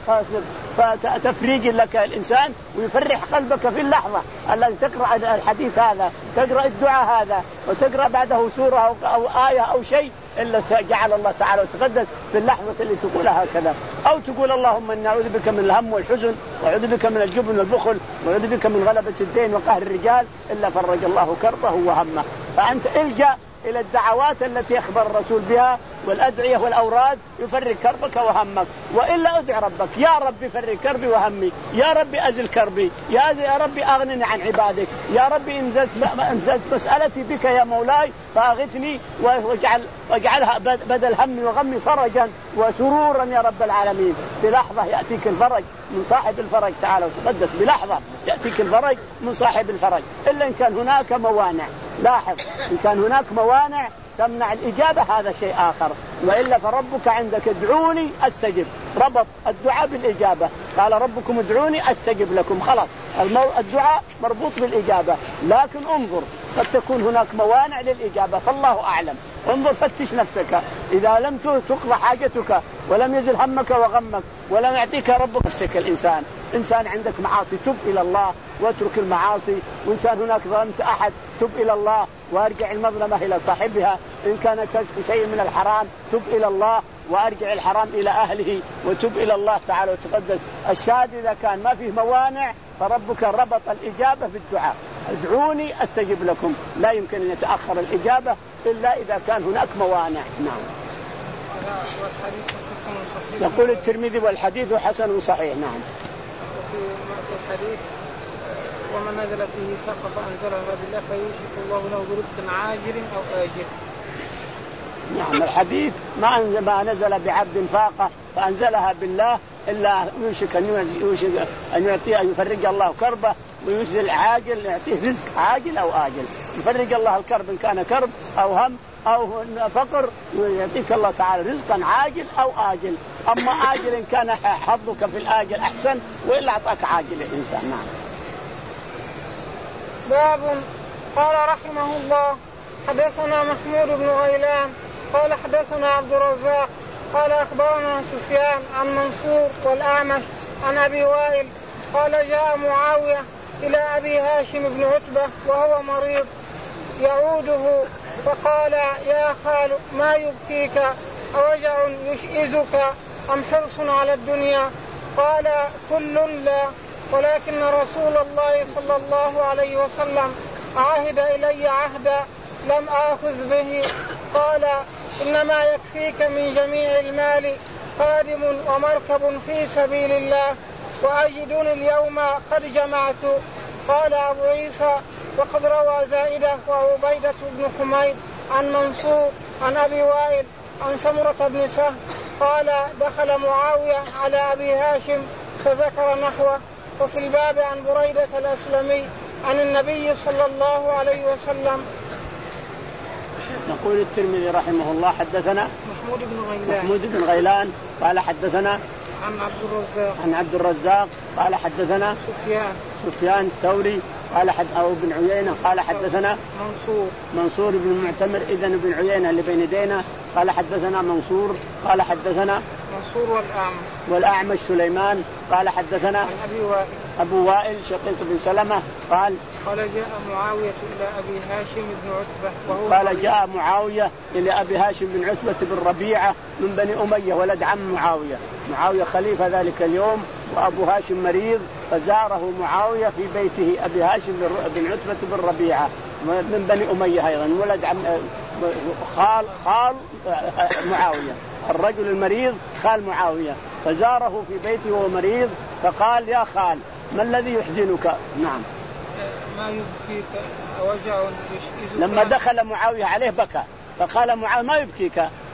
فتفريج لك الإنسان ويفرح قلبك في اللحظة التي تقرأ الحديث هذا تقرأ الدعاء هذا وتقرأ بعده سورة أو آية أو شيء إلا جعل الله تعالى وتقدس في اللحظة اللي تقولها هكذا. أو تقول اللهم إني أعوذ بك من الهم والحزن وأعوذ بك من الجبن والبخل وأعوذ بك من غلبة الدين وقهر الرجال إلا فرج الله كربه وهمه. فأنت الجأ إلى الدعوات التي أخبر الرسول بها والأدعية والأوراد يفرج كربك وهمك. وإلا أدع ربك يا ربي فرج كربي وهمي يا ربي أزل كربي يا يا ربي أغنني عن عبادك يا ربي إنزلت أنزلت مسألتي بك يا مولاي فأغثني واجعل واجعلها بدل همي وغمي فرجا وسرورا يا رب العالمين. بلحظة يأتيك الفرج من صاحب الفرج تعالى وتقدس بلحظة يأتيك الفرج من صاحب الفرج إلا إن كان هناك موانع. لاحظ إن كان هناك موانع تمنع الإجابة هذا شيء آخر وإلا فربك عندك ادعوني أستجب. ربط الدعاء بالإجابة قال ربكم ادعوني أستجب لكم خلاص الدعاء مربوط بالإجابة. لكن انظر قد تكون هناك موانع للإجابة فالله أعلم. انظر فتش نفسك إذا لم تقضى حاجتك ولم يزل همك وغمك ولم يعطيك ربك نفسك. الإنسان إنسان عندك معاصي تب إلى الله واترك المعاصي. وإنسان هناك ظلمت أحد تب إلى الله وارجع المظلمة إلى صاحبها. إن كان كشف شيء من الحرام تب إلى الله وارجع الحرام إلى أهله وتب إلى الله تعالى وتقدس. الشاهد إذا كان ما فيه موانع فربك ربط الإجابة بالدعاء ادعوني أستجب لكم. لا يمكن أن يتأخر الإجابة إلا إذا كان هناك موانع. نعم. يقول الترمذي والحديث حسن صحيح. نعم. وفي الحديث ومن نزل فيه سقط فأنزله بالله فيوشك الله له برزق عاجل أو آجل. نعم الحديث ما ما نزل بعبد فاقة فأنزلها بالله إلا يوشك أن يوشك أن يعطيه أن يفرج الله كربه وينزل عاجل يعطيه رزق عاجل أو آجل. يفرج الله الكرب إن كان كرب أو هم أو فقر يعطيك الله تعالى رزقا عاجل أو آجل. أما آجل إن كان حظك في الآجل أحسن وإلا أعطاك عاجل الإنسان. نعم. باب قال رحمه الله حدثنا محمود بن غيلان قال حدثنا عبد الرزاق قال أخبرنا سفيان عن منصور والأعمش عن أبي وائل قال جاء معاوية إلى أبي هاشم بن عتبة وهو مريض يعوده فقال يا خال ما يبكيك أوجع يشئزك أم حرص على الدنيا؟ قال كل لا ولكن رسول الله صلى الله عليه وسلم عهد إلي عهدا لم آخذ به. قال إنما يكفيك من جميع المال قادم ومركب في سبيل الله وأجدني اليوم قد جمعت. قال أبو عيسى وقد روى زائدة وعبيدة بن حميد عن منصور عن أبي وائل عن سمرة بن سهل قال دخل معاوية على أبي هاشم فذكر نحوه. وفي الباب عن بريدة الأسلمي عن النبي صلى الله عليه وسلم. يقول الترمذي رحمه الله حدثنا محمود بن غيلان محمود بن غيلان قال حدثنا عن عبد الرزاق عن عبد الرزاق قال حدثنا سفيان سفيان الثوري قال حد أو بن عيينة قال حدثنا منصور منصور بن المعتمر إذن بن عيينة اللي بين يدينا قال حدثنا منصور قال حدثنا منصور والأعمش والأعمش سليمان قال حدثنا عن أبي وائل أبو وائل شقيق بن سلمة قال قال جاء معاوية إلى أبي هاشم بن عتبة وهو قال جاء معاوية إلى أبي هاشم بن عتبة بن ربيعة من بني أمية ولد عم معاوية. معاوية خليفة ذلك اليوم وأبو هاشم مريض فزاره معاوية في بيته أبي هاشم بن عتبة بن ربيعة من بني أمية أيضا ولد عم خال خال معاوية الرجل المريض خال معاوية فزاره في بيته وهو مريض فقال يا خال ما الذي يحزنك؟ نعم ما يبكيك أوجع يشئزك. لما دخل معاوية عليه بكى فقال معاوية ما يبكيك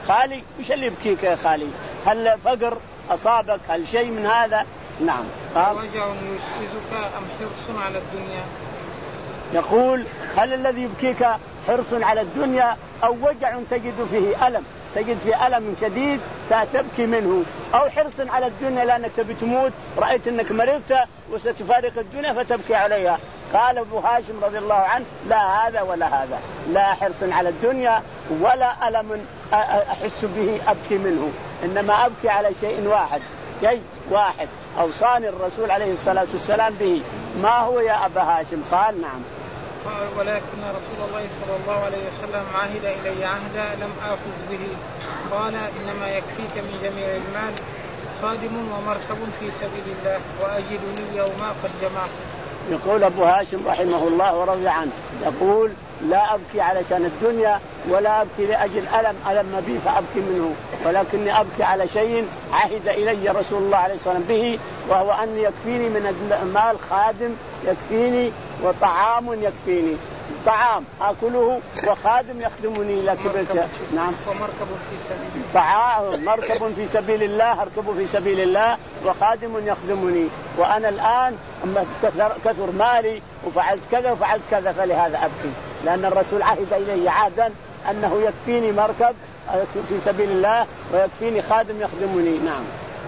خالي وش اللي يبكيك يا خالي؟ هل فقر أصابك؟ هل شيء من هذا؟ نعم. وجع يشغلك أم حرص على الدنيا؟ يقول هل الذي يبكيك حرص على الدنيا أو وجع تجد فيه ألم، تجد فيه ألم شديد فتبكي منه، أو حرص على الدنيا لأنك تبي تموت، رأيت أنك مرضت وستفارق الدنيا فتبكي عليها. قال أبو هاشم رضي الله عنه لا هذا ولا هذا، لا حرص على الدنيا ولا ألم أحس به أبكي منه، إنما أبكي على شيء واحد، شيء واحد أوصاني الرسول عليه الصلاة والسلام به. ما هو يا أبا هاشم؟ قال نعم. قال ولكن رسول الله صلى الله عليه وسلم عهد إلي عهدا لم آخذ به. قال إنما يكفيك من جميع المال خادم ومركب في سبيل الله وأجدني يوما قد جمعت. يقول أبو هاشم رحمه الله ورضي عنه يقول لا أبكي علشان الدنيا ولا أبكي لأجل ألم ألم بي فأبكي منه، ولكني أبكي على شيء عهد إلي رسول الله عليه الصلاة والسلام به، وهو أن يكفيني من المال خادم يكفيني وطعام يكفيني، طعام أكله وخادم يخدمني إلى كبرت. نعم. ومركب في سبيل الله. طعام مركب في سبيل الله أركب في سبيل الله وخادم يخدمني، وأنا الآن كثر, كثر مالي وفعلت كذا وفعلت كذا فلهذا أبكي، لأن الرسول عهد إلي عهدا أنه يكفيني مركب في سبيل الله ويكفيني خادم يخدمني. نعم.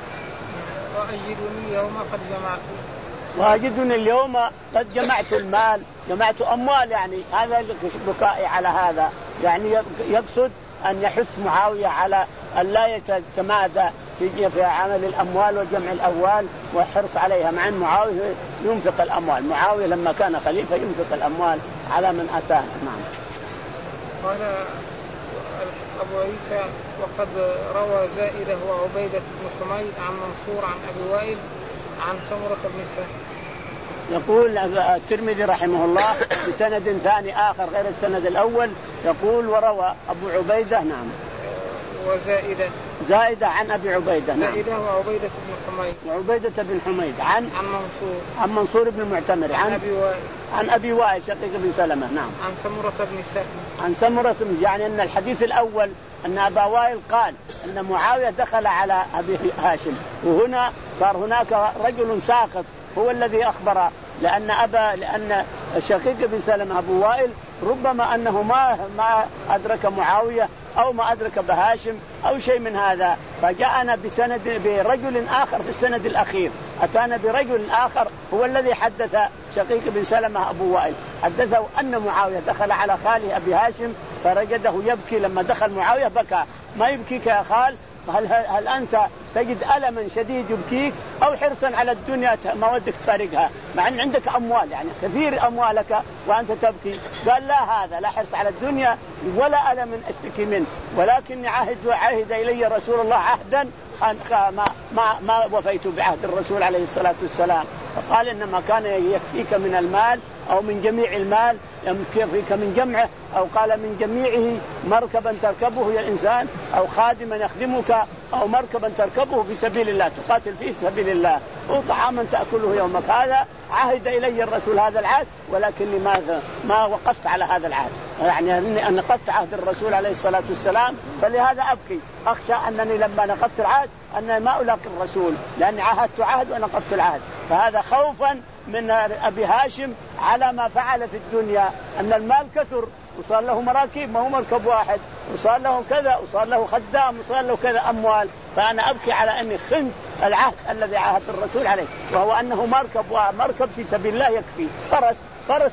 وأجدني يوم قد جمعت. وأجدني اليوم قد جمعت المال، جمعت أموال، يعني هذا بكائي على هذا، يعني يقصد أن يحث معاوية على أن لا يتمادى في عمل الأموال وجمع الأموال وحرص عليها، مع أن معاوية ينفق الأموال، معاوية لما كان خليفة ينفق الأموال على من أتاه. نعم. قال أبو عيسى وقد روى زائدة وعبيدة بن حميد عن منصور عن أبي وائل عن سمرة بن سهل. يقول الترمذي رحمه الله بسند ثاني آخر غير السند الأول، يقول وروى أبو عبيدة نعم وزائدة زائدة عن أبي عبيدة نعم زائدة وعبيدة بن حميد وعبيدة بن حميد عن عن منصور عن منصور بن المعتمر عن, عن أبي وائل عن أبي وائل شقيق بن سلمة نعم عن سمرة بن سهل عن سمرة، يعني أن الحديث الأول أن أبا وائل قال أن معاوية دخل على أبي هاشم، وهنا صار هناك رجل ساقط هو الذي أخبر، لأن أبا لأن شقيق بن سلمة أبو وائل ربما أنه ما ما أدرك معاوية أو ما أدرك بهاشم أو شيء من هذا، فجاءنا بسند برجل آخر في السند الأخير، أتانا برجل آخر هو الذي حدث شقيق بن سلمة أبو وائل، حدثه أن معاوية دخل على خاله أبي هاشم فرجده يبكي، لما دخل معاوية بكى. ما يبكيك يا خال؟ هل, هل أنت تجد ألما شديد يبكيك أو حرصا على الدنيا ما ودك تفارقها، مع أن عندك أموال يعني كثير أموالك وأنت تبكي؟ قال لا، هذا لا حرص على الدنيا ولا ألم أشتكي منه، ولكني عهد وعهد إلي رسول الله عهدا ما, ما, ما وفيت بعهد الرسول عليه الصلاة والسلام، فقال إنما كان يكفيك من المال أو من جميع المال، يكفيك من جمعه، أو قال من جميعه مركبا تركبه يا الإنسان، أو خادما يخدمك، أو مركبا تركبه في سبيل الله تقاتل فيه في سبيل الله، وطعاما تأكله يومك. هذا عهد إلي الرسول هذا العهد، ولكني ما ما وقفت على هذا العهد، يعني أني نقضت عهد الرسول عليه الصلاة والسلام، فلهذا أبكي، أخشى أنني لما نقضت العهد أن ما ألاقي الرسول، لأني عهدت عهد ونقضت العهد. فهذا خوفا من أبي هاشم على ما فعل في الدنيا، أن المال كثر وصار له مراكب ما هو مركب واحد، وصار له كذا وصار له خدام وصار له كذا أموال، فأنا أبكي على أني خنت العهد الذي عهد الرسول عليه، وهو أنه مركب ومركب في سبيل الله يكفي، فرس فرس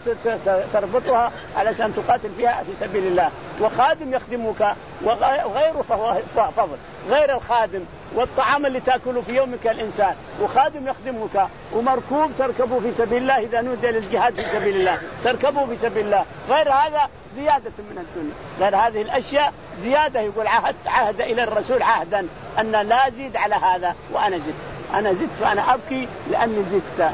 تربطها علشان تقاتل فيها في سبيل الله، وخادم يخدمك وغيره فهو فضل، غير الخادم والطعام اللي تأكله في يومك الإنسان، وخادم يخدمك، ومركوب تركبه في سبيل الله إذا نودي للجهاد في سبيل الله تركبه في سبيل الله، غير هذا زيادة من الدنيا، غير هذه الأشياء زيادة. يقول عهد عهد إلى الرسول عهدا أن لا زيد على هذا، وأنا زدت أنا زدت فأنا أبكي لأني زدت.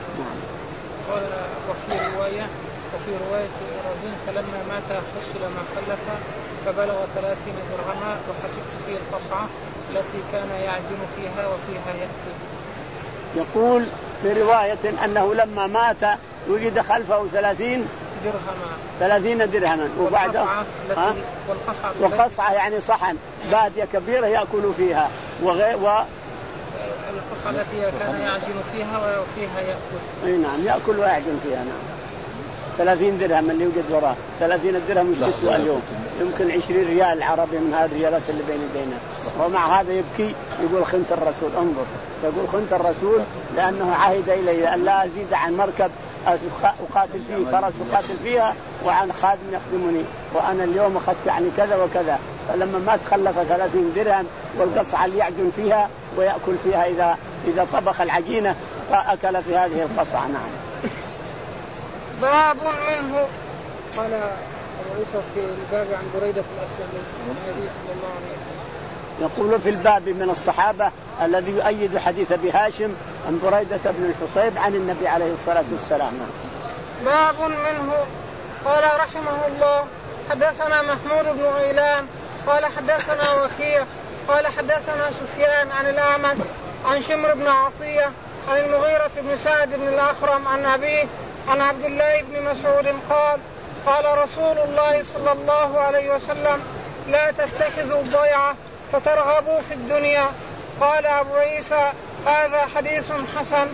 وفي رواية وفي رواية رزين فلما مات حصل ما خلف فبلغ ثلاثين درهما وحسبت فيه القصعة التي كان يعجن فيها وفيها يأكل. يقول في رواية أنه لما مات وجد خلفه ثلاثين درهما ثلاثين درهما وبعدها والقصعة, والقصعة يعني صحن بادية كبيرة يأكل فيها وغير و القصعة التي كان يعجن فيها وفيها يأكل. اي نعم يأكل ويعجن فيها. نعم ثلاثين درهم اللي يوجد وراه. ثلاثين درهم مش تسوى اليوم، يمكن عشرين ريال عربي من هذه الريالات اللي بين يدينا. ومع هذا يبكي يقول خنت الرسول. انظر يقول خنت الرسول لأنه عهد إلي أن لا أزيد عن مركب أقاتل فيه، فرس أقاتل فيها، وعن خادم يخدمني، وأنا اليوم أخذت يعني كذا وكذا. فلما ما تخلف ثلاثين درهم والقصعة اللي يعجن فيها ويأكل فيها إذا إذا طبخ العجينة أكل في هذه القصعة. نعم. باب منه قال أبو عيسى في الباب عن بريدة الأسلمي النبي صلى الله عليه وسلم. يقول في الباب من الصحابة الذي يؤيد حديث أبي هاشم عن بريدة بن الحصيب عن النبي عليه الصلاة والسلام. باب منه قال رحمه الله حدثنا محمود بن غيلان قال حدثنا وكيع قال حدثنا سفيان عن الأعمش عن شمر بن عطية عن المغيرة بن سعد بن الأخرم عن أبيه عن عبد الله بن مسعود قال قال رسول الله صلى الله عليه وسلم لا تتخذوا الضيعة فترغبوا في الدنيا. قال أبو عيسى هذا حديث حسن.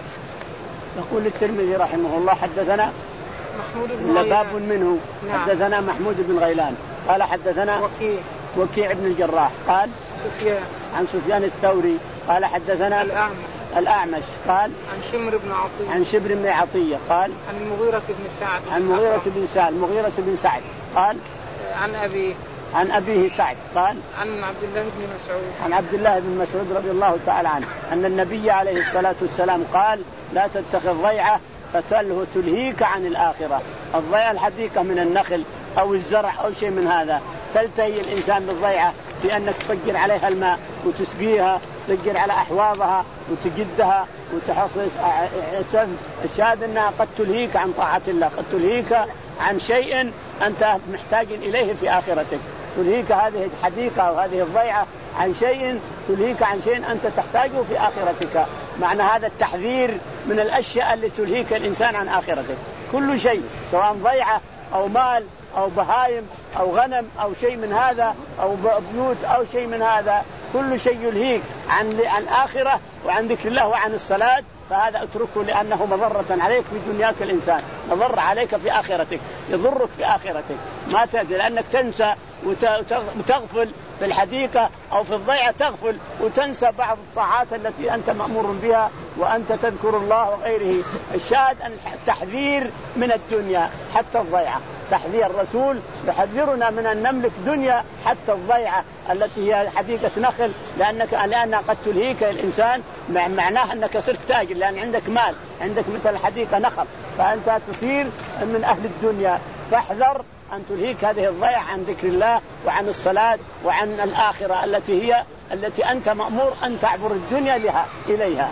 يقول الترمذي رحمه الله حدثنا محمود بن غيلان باب منه. نعم. حدثنا محمود بن غيلان قال حدثنا وكيع وكيع بن الجراح قال سفيان عن سفيان الثوري قال حدثنا الأعمش الأعمش قال عن شمر بن عطية عن شبر بن عطية قال عن المغيرة بن سعد عن المغيرة بن سعد المغيرة بن سعد قال عن أبيه عن أبيه سعد قال عن عبد الله بن مسعود عن عبد الله بن مسعود رضي الله تعالى عنه أن النبي عليه الصلاة والسلام قال لا تتخذ ضيعة فتله تلهيك عن الآخرة. الضيعة الحديقة من النخل أو الزرع أو شيء من هذا، تلتهي الإنسان بالضيعة بأنك تفجر عليها الماء وتسقيها، تفجر على أحواضها وتجدها وتحصل الشاهد أنها قد تلهيك عن طاعة الله، قد تلهيك عن شيء أنت محتاج إليه في آخرتك، تلهيك هذه الحديقة أو هذه الضيعة عن شيء، تلهيك عن شيء أنت تحتاجه في آخرتك. معنى هذا التحذير من الأشياء اللي تلهيك الإنسان عن آخرتك. كل شيء سواء ضيعة أو مال أو بهائم أو غنم أو شيء من هذا أو بيوت أو شيء من هذا، كل شيء يلهيك عن عن آخرة وعن ذكر الله وعن الصلاة، فهذا اتركه لأنه مضرة عليك في دنياك الإنسان، مضر عليك في آخرتك، يضرك في آخرتك، ما تدري لأنك تنسى وتغفل في الحديقة أو في الضيعة، تغفل وتنسى بعض الطاعات التي أنت مأمور بها وأنت تذكر الله وغيره. الشاهد أن التحذير من الدنيا حتى الضيعة، تحذير الرسول يحذرنا من أن نملك دنيا حتى الضيعة التي هي حديقة نخل، لأنك لأنها قد تلهيك الإنسان، معناه أنك صرت تاجر لأن عندك مال، عندك مثل حديقة نخل، فأنت تصير من أهل الدنيا. فاحذر أن تلهيك هذه الضيعة عن ذكر الله وعن الصلاة وعن الآخرة التي هي التي أنت مأمور أن تعبر الدنيا لها إليها.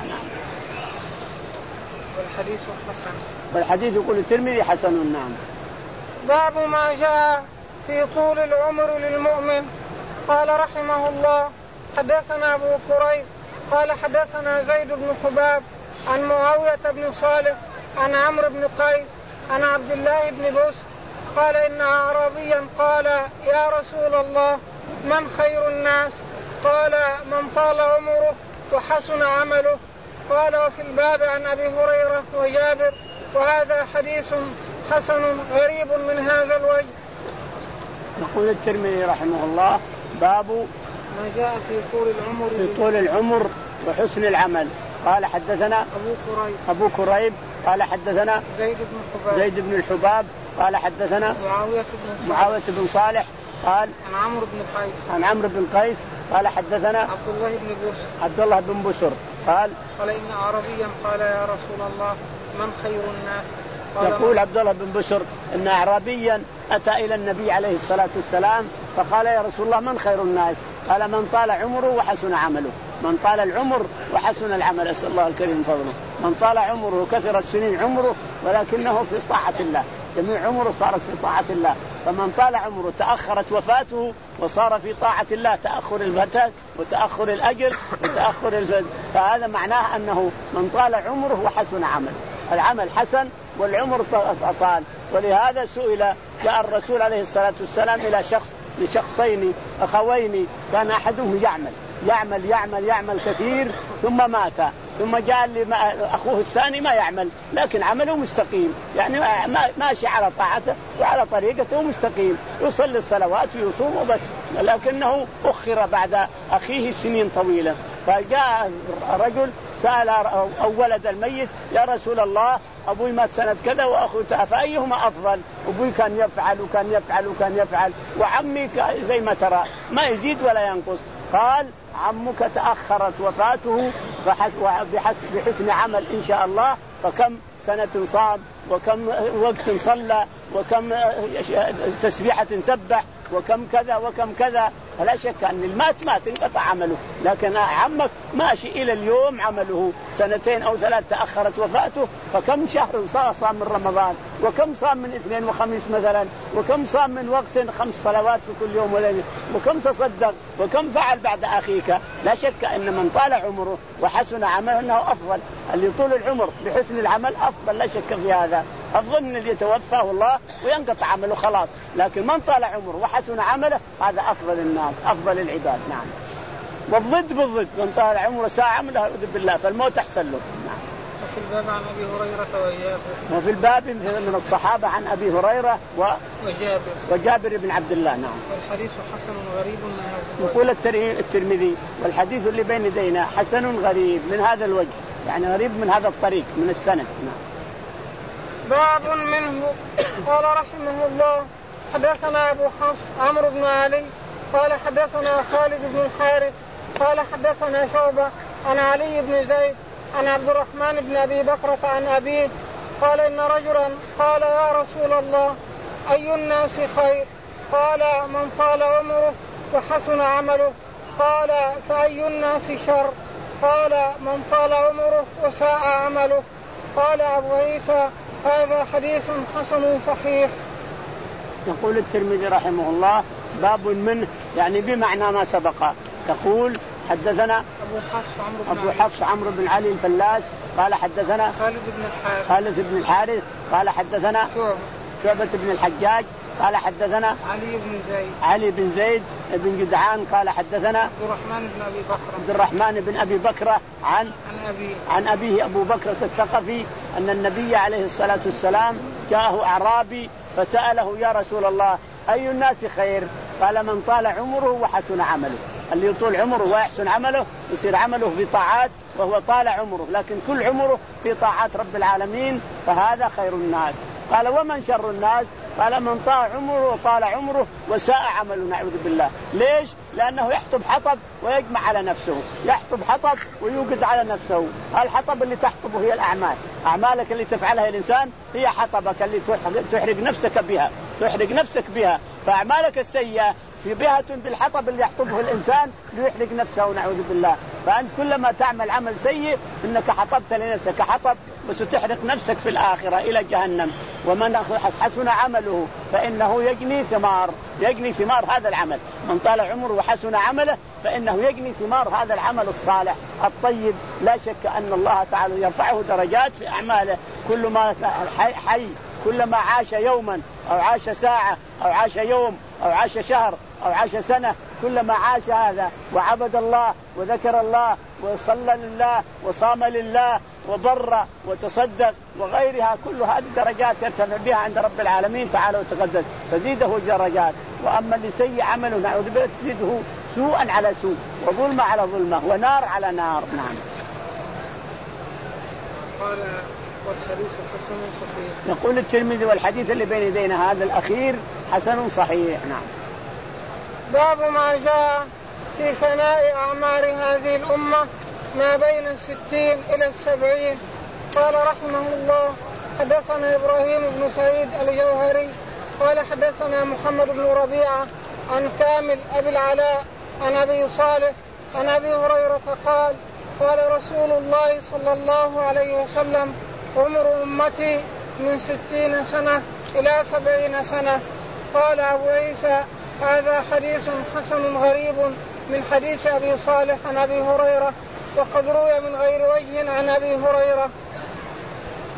والحديث حسن. والحديث يقول الترمذي حسن. نعم. باب ما جاء في طول العمر للمؤمن. قال رحمه الله حدثنا أبو كريب قال حدثنا زيد بن حباب عن معاوية بن صالح عن عمرو بن قيس عن عبد الله بن بوس قال إن أعرابيا قال يا رسول الله من خير الناس؟ قال من طال عمره وحسن عمله. قال وفي الباب عن أبي هريرة وجابر، وهذا حديث حسن غريب من هذا الوجه. يقول الترمذي رحمه الله باب ما جاء في طول العمر في طول العمر وحسن العمل. قال حدثنا أبو كريب أبو كريب قال حدثنا زيد بن حباب زيد بن الحباب قال حدثنا معاوية بن معاوية بن صالح قال عن عمرو بن قيس عن عمرو بن قيس قال حدثنا عبد الله بن بسر عبد الله بن بسر قال قال إن عربيا قال يا رسول الله من خير الناس؟ يقول عبد الله بن بسر إن أعرابيا أتى إلى النبي عليه الصلاة والسلام فقال يا رسول الله من خير الناس؟ قال من طال عمره وحسن عمله. من طال العمر وحسن العمل، أسأل الله الكريم فضله. من طال عمره وكثرت سنين عمره ولكنه في طاعة الله، جميع عمره صارت في طاعة الله. فمن طال عمره تأخرت وفاته وصار في طاعة الله، تأخر الفتاة وتأخر الأجر وتأخر الفد، فهذا معناه أنه من طال عمره وحسن عمله. العمل حسن والعمر طال، ولهذا سئل جاء الرسول عليه الصلاة والسلام إلى شخص لشخصين أخوين كان أحدهم يعمل يعمل يعمل يعمل كثير ثم مات، ثم جاء لي أخوه الثاني ما يعمل لكن عمله مستقيم، يعني ماشي على طاعته وعلى طريقته مستقيم، يصلي الصلوات ويصوم وبس، لكنه أخر بعد أخيه سنين طويلة. فجاء رجل سأل أو ولد الميت يا رسول الله أبوي مات سنة كذا وأخوه فأيهما أفضل؟ أبوي كان يفعل وكان يفعل وكان يفعل وعمي زي ما ترى ما يزيد ولا ينقص. قال عمك تأخرت وفاته بحسن عمل إن شاء الله، فكم سنة صام وكم وقت صلى وكم تسبيحة سبح وكم كذا وكم كذا، فلا شك أن المات مات انقطع عمله، لكن عمك ماشي إلى اليوم عمله سنتين أو ثلاث تأخرت وفاته، فكم شهر صام من رمضان وكم صام من اثنين وخميس مثلا وكم صام من وقت خمس صلوات في كل يوم وليلة وكم تصدق وكم فعل بعد أخيك. لا شك أن من طال عمره وحسن عمله أنه أفضل، اللي يطول العمر بحسن العمل أفضل لا شك في هذا، أفضل من اللي يتوفاه الله وينقطع عمله خلاص، لكن من طال عمره وحسن عمله هذا أفضل الناس أفضل العباد. نعم. والضد بالضد من طال عمره ساعة عمله أعوذ بالله فالموت أحسن له. نعم. وفي الباب عن أبي هريرة وجابر وفي الباب من الصحابة عن أبي هريرة و... وجابر وجابر بن عبد الله. نعم. والحديث حسن غريب من هذا يقول الترمذي والحديث اللي بين يدينا حسن غريب من هذا الوجه، يعني غريب من هذا الطريق من السنة. نعم. باب منه. قال رحمه الله حدثنا أبو حفص عمرو بن علي قال حدثنا خالد بن الحارث قال حدثنا شعبة عن علي بن زيد عن عبد الرحمن بن أبي بكرة عن أبيه قال إن رجلا قال يا رسول الله أي الناس خير؟ قال من طال عمره وحسن عمله. قال فأي الناس شر؟ قال من طال عمره وساء عمله. قال أبو عيسى هذا حديث حسن صحيح. يقول الترمذي رحمه الله باب منه يعني بمعنى ما سبق. تقول حدثنا أبو حفص عمرو بن, أبو حفص عمرو بن علي الفلاس قال حدثنا خالد بن الحارث خالد بن الحارث قال حدثنا شعبة شعبة بن الحجاج قال حدثنا علي بن زيد علي بن زيد بن جدعان قال حدثنا عبد الرحمن بن أبي بكر عبد الرحمن بن أبي بكرة عن عن أبيه عن أبيه أبو بكر الثقفي أن النبي عليه الصلاة والسلام جاءه أعرابي فسأله يا رسول الله أي الناس خير؟ قال من طال عمره وحسن عمله. اللي يطول عمره ويحسن عمله يصير عمله في طاعات وهو طال عمره، لكن كل عمره في طاعات رب العالمين فهذا خير الناس. قال ومن شر الناس؟ قال من طال عمره وطال عمره وساء عمله نعوذ بالله. ليش؟ لأنه يحطب حطب ويجمع على نفسه، يحطب حطب ويوقد على نفسه. الحطب اللي تحطبه هي الأعمال، أعمالك اللي تفعلها الإنسان هي حطبك اللي تحرق نفسك بها تحرق نفسك بها فأعمالك السيئة في بيئة بالحطب اللي يحطبه الإنسان ليحرق نفسه نعوذ بالله. فأنت كلما تعمل عمل سيء إنك حطبت لنفسك حطب وستحرق نفسك في الآخرة إلى جهنم. ومن حسن عمله فإنه يجني ثمار يجني ثمار هذا العمل. من طال عمره وحسن عمله فإنه يجني ثمار هذا العمل الصالح الطيب. لا شك أن الله تعالى يرفعه درجات في أعماله. كل ما حي كلما عاش يوما أو عاش ساعة أو عاش يوم أو عاش شهر أو عاش سنة كلما عاش هذا وعبد الله وذكر الله وصلى لله وصام لله وبر وتصدق وغيرها كل هذه درجات يرتفع بها عند رب العالمين تعالى وتقدس فزيده درجات. وأما اللي سيء عمله نعوذ بالله تزيده سوءا على سوء وظلمة على ظلمة ونار على نار. نعم. قال والحديث حسن صحيح. يقول الترمذي والحديث اللي بين يدينا هذا الأخير حسن صحيح. نعم. باب ما جاء في فناء أعمار هذه الأمة ما بين الستين إلى السبعين. قال رحمه الله حدثنا إبراهيم بن سعيد الجوهري قال حدثنا محمد بن ربيعة عن كامل أبي العلاء عن أبي صالح عن أبي هريرة قال قال رسول الله صلى الله عليه وسلم عمر أمتي من ستين سنة إلى سبعين سنة. قال أبو عيسى هذا حديث حسن غريب من حديث أبي صالح عن أبي هريرة وقد روي من غير وجه عن أبي هريرة.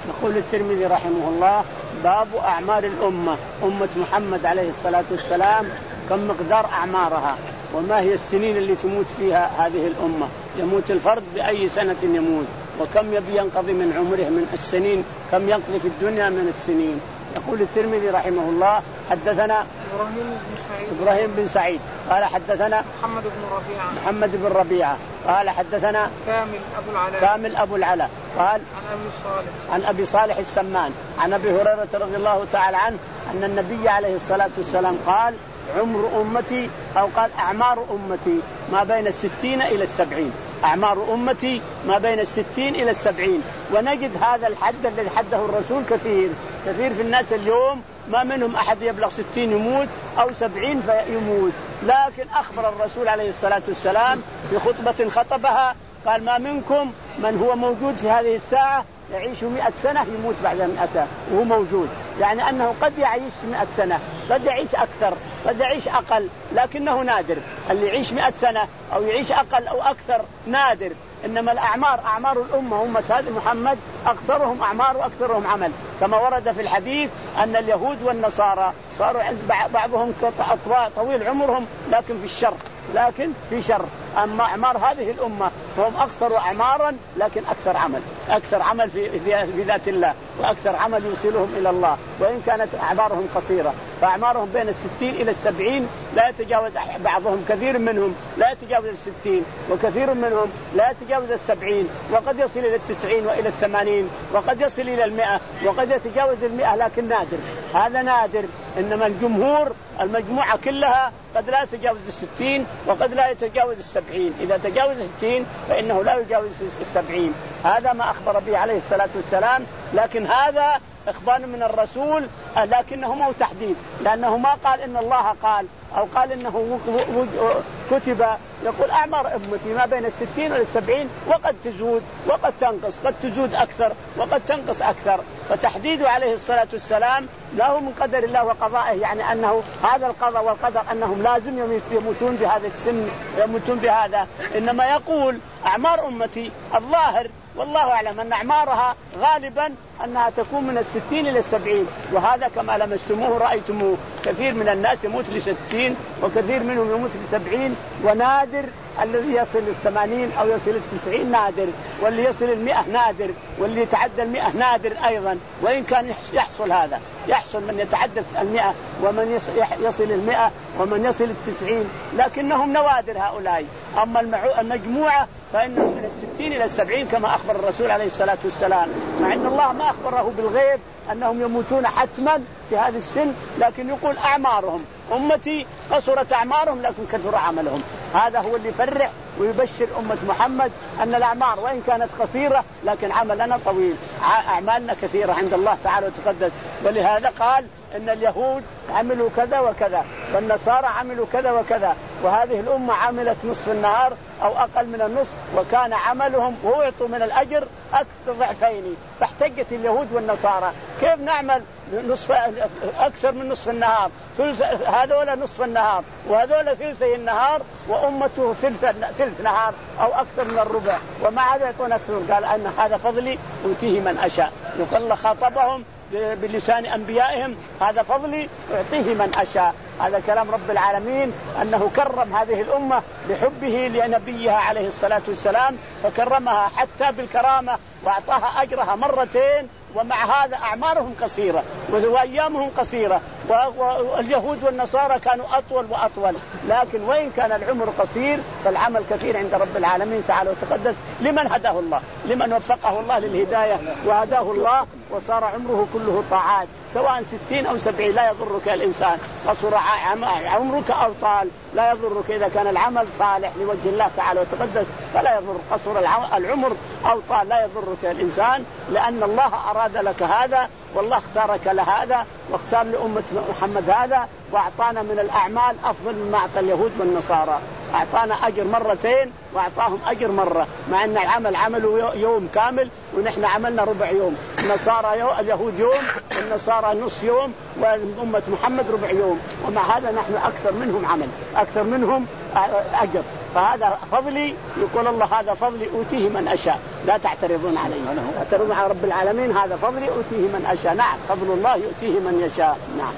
يقول الترمذي رحمه الله: باب أعمار الأمة، أمة محمد عليه الصلاة والسلام، كم مقدار أعمارها، وما هي السنين اللي تموت فيها هذه الأمة، يموت الفرد بأي سنة يموت، وكم يبي ينقضي من عمره من السنين، كم ينقضي في الدنيا من السنين. يقول الترمذي رحمه الله: حدثنا إبراهيم بن سعيد, إبراهيم بن سعيد قال حدثنا محمد بن ربيعة محمد بن ربيعة قال حدثنا كامل أبو العلاء كامل أبو العلاء قال عن أبي صالح عن أبي صالح السمان عن أبي هريرة رضي الله تعالى عنه أن النبي عليه الصلاة والسلام قال: عمر أمتي، أو قال أعمار أمتي ما بين الستين إلى السبعين، أعمار أمتي ما بين الستين إلى السبعين. ونجد هذا الحد الذي حده الرسول كثير كثير في الناس اليوم، ما منهم أحد يبلغ ستين يموت أو سبعين فيموت، لكن أخبر الرسول عليه الصلاة والسلام في خطبة خطبها قال: ما منكم من هو موجود في هذه الساعة يعيش مئة سنة يموت بعد مئة وهو موجود، يعني أنه قد يعيش مئة سنة، قد يعيش أكثر، قد يعيش أقل، لكنه نادر. اللي يعيش مئة سنة أو يعيش أقل أو أكثر نادر. إنما الأعمار أعمار الأمة أمة هذه محمد أقصرهم أعمار وأكثرهم عمل، كما ورد في الحديث أن اليهود والنصارى صاروا عند بعضهم طويل عمرهم لكن في الشر، لكن في شر. أما أعمار هذه الأمة فهم أقصر أعمارا لكن أكثر عمل، أكثر عمل في, في ذات الله، وأكثر عمل يوصلهم إلى الله، وإن كانت أعمارهم قصيرة. فأعمارهم بين الستين إلى السبعين، لا يتجاوز بعضهم كثير منهم لا يتجاوز الستين، وكثير منهم لا يتجاوز السبعين، وقد يصل إلى التسعين وإلى الثمانين، وقد يصل إلى المئة، وقد يتجاوز المئة، لكن نادر، هذا نادر. إنما الجمهور المجموعة كلها قد لا يتجاوز الستين وقد لا يتجاوز السبعين. إذا تجاوز الستين فإنه لا يجاوز السبعين. هذا ما أخبر به عليه الصلاة والسلام، لكن هذا إخبار من الرسول، لكنه مو تحديد، لأنه ما قال إن الله قال أو قال إنه كتب. يقول أعمار أمتي ما بين الستين والسبعين، وقد تزود وقد تنقص، قد تزود أكثر وقد تنقص أكثر. فتحديده عليه الصلاة والسلام له من قدر الله وقضائه، يعني أنه هذا القضاء والقدر أنهم لازم يموتون بهذا السن، يموتون بهذا. إنما يقول أعمار أمتي، الظاهر والله أعلم أن أعمارها غالبا أنها تكون من الستين إلى السبعين، وهذا كما لمستموه رأيتموه. كثير من الناس يموت لستين وكثير منهم يموت لسبعين، ونادر الذي يصل الثمانين أو يصل التسعين نادر، واللي يصل المئة نادر، واللي يتعدى المئة نادر أيضا. وإن كان يحصل هذا، يحصل من يتعدى المئة ومن يصل المئة ومن يصل التسعين، لكنهم نوادر هؤلاء. أما المجموعة فإنهم من الستين إلى السبعين كما أخبر الرسول عليه الصلاة والسلام، مع أن الله ما أخبره بالغيب أنهم يموتون حتما في هذا السن، لكن يقول أعمارهم أمتي قصرت أعمارهم لكن كثر عملهم. هذا هو اللي يفرح ويبشر أمة محمد أن الأعمار وإن كانت قصيرة لكن عملنا طويل، أعمالنا كثيرة عند الله تعالى وتقدس. ولهذا قال إن اليهود عملوا كذا وكذا والنصارى عملوا كذا وكذا، وهذه الأمة عملت نصف النهار أو أقل من النصف، وكان عملهم وأعطوا من الأجر أكثر ضعفين. فاحتجت اليهود والنصارى كيف نعمل نصف أكثر من نصف النهار، ثلث هذول نصف النهار وهذول ثلثي النهار، وأمته ثلث ثلث نهار أو أكثر من الربع، ومع هذا يعطون أكثر. قال أن هذا فضلي أوتيه من أشاء. يقول خاطبهم بلسان أنبيائهم هذا فضلي أعطيه من أشاء. هذا كلام رب العالمين أنه كرم هذه الأمة بحبه لنبيها عليه الصلاة والسلام، فكرمها حتى بالكرامة وأعطاها أجرها مرتين. ومع هذا أعمارهم قصيرة وأيامهم قصيرة، واليهود والنصارى كانوا أطول وأطول، لكن وإن كان العمر قصير فالعمل كثير عند رب العالمين تعالى وتقدس لمن هداه الله، لمن وفقه الله للهداية وهداه الله وصار عمره كله طاعات، سواء ستين أو سبعين لا يضرك الإنسان. قصر عمرك أو طال لا يضرك إذا كان العمل صالح لوجه الله تعالى وتقدس فلا يضر. قصر العمر أو طال لا يضرك الإنسان، لأن الله أراد لك هذا، والله اختارك لهذا واختار لأمة محمد هذا، وأعطانا من الأعمال أفضل مما أعطى اليهود والنصارى. أعطانا أجر مرتين وأعطاهم أجر مرة، مع أن العمل عملوا يوم كامل ونحن عملنا ربع يوم. النصارى يوم، اليهود يوم، النصارى نص يوم، وأمة محمد ربع يوم، ومع هذا نحن أكثر منهم عمل، أكثر منهم أجر. فهذا فضلي، يقول الله هذا فضلي أوتيه من أشاء، لا تعترضون عليه، تعترضون على رب العالمين، هذا فضلي أوتيه من أشاء. نعم فضل الله يؤتيه من يشاء. نعم.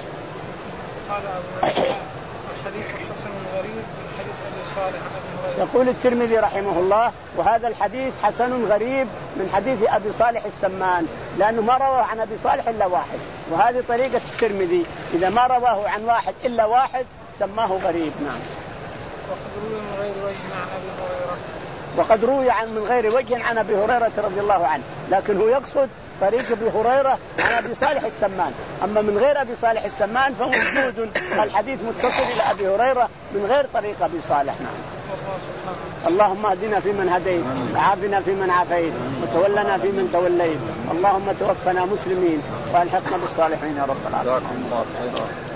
الحديث حسن غريب من حديث أبي صالح عن أبي هريرة. يقول الترمذي رحمه الله وهذا الحديث حسن غريب من حديث أبي صالح السمان، لأنه ما رواه عن أبي صالح إلا واحد، وهذه طريقة الترمذي إذا ما رواه عن واحد إلا واحد سماه غريب. نعم. وقد روي من غير وجه عن أبي هريرة. وقد روي عن من غير وجه عن أبي هريرة رضي الله عنه، لكن هو يقصد طريق أبي هريرة عن أبي صالح السمان، أما من غير أبي صالح السمان فموجود الحديث متصل إلى أبي هريرة من غير طريق أبي صالح. نعم. اللهم اهدنا فيمن هديت، وعافنا فيمن عافيت، وتولنا فيمن توليت، اللهم توفنا مسلمين والحقنا بالصالحين يا رب العالمين.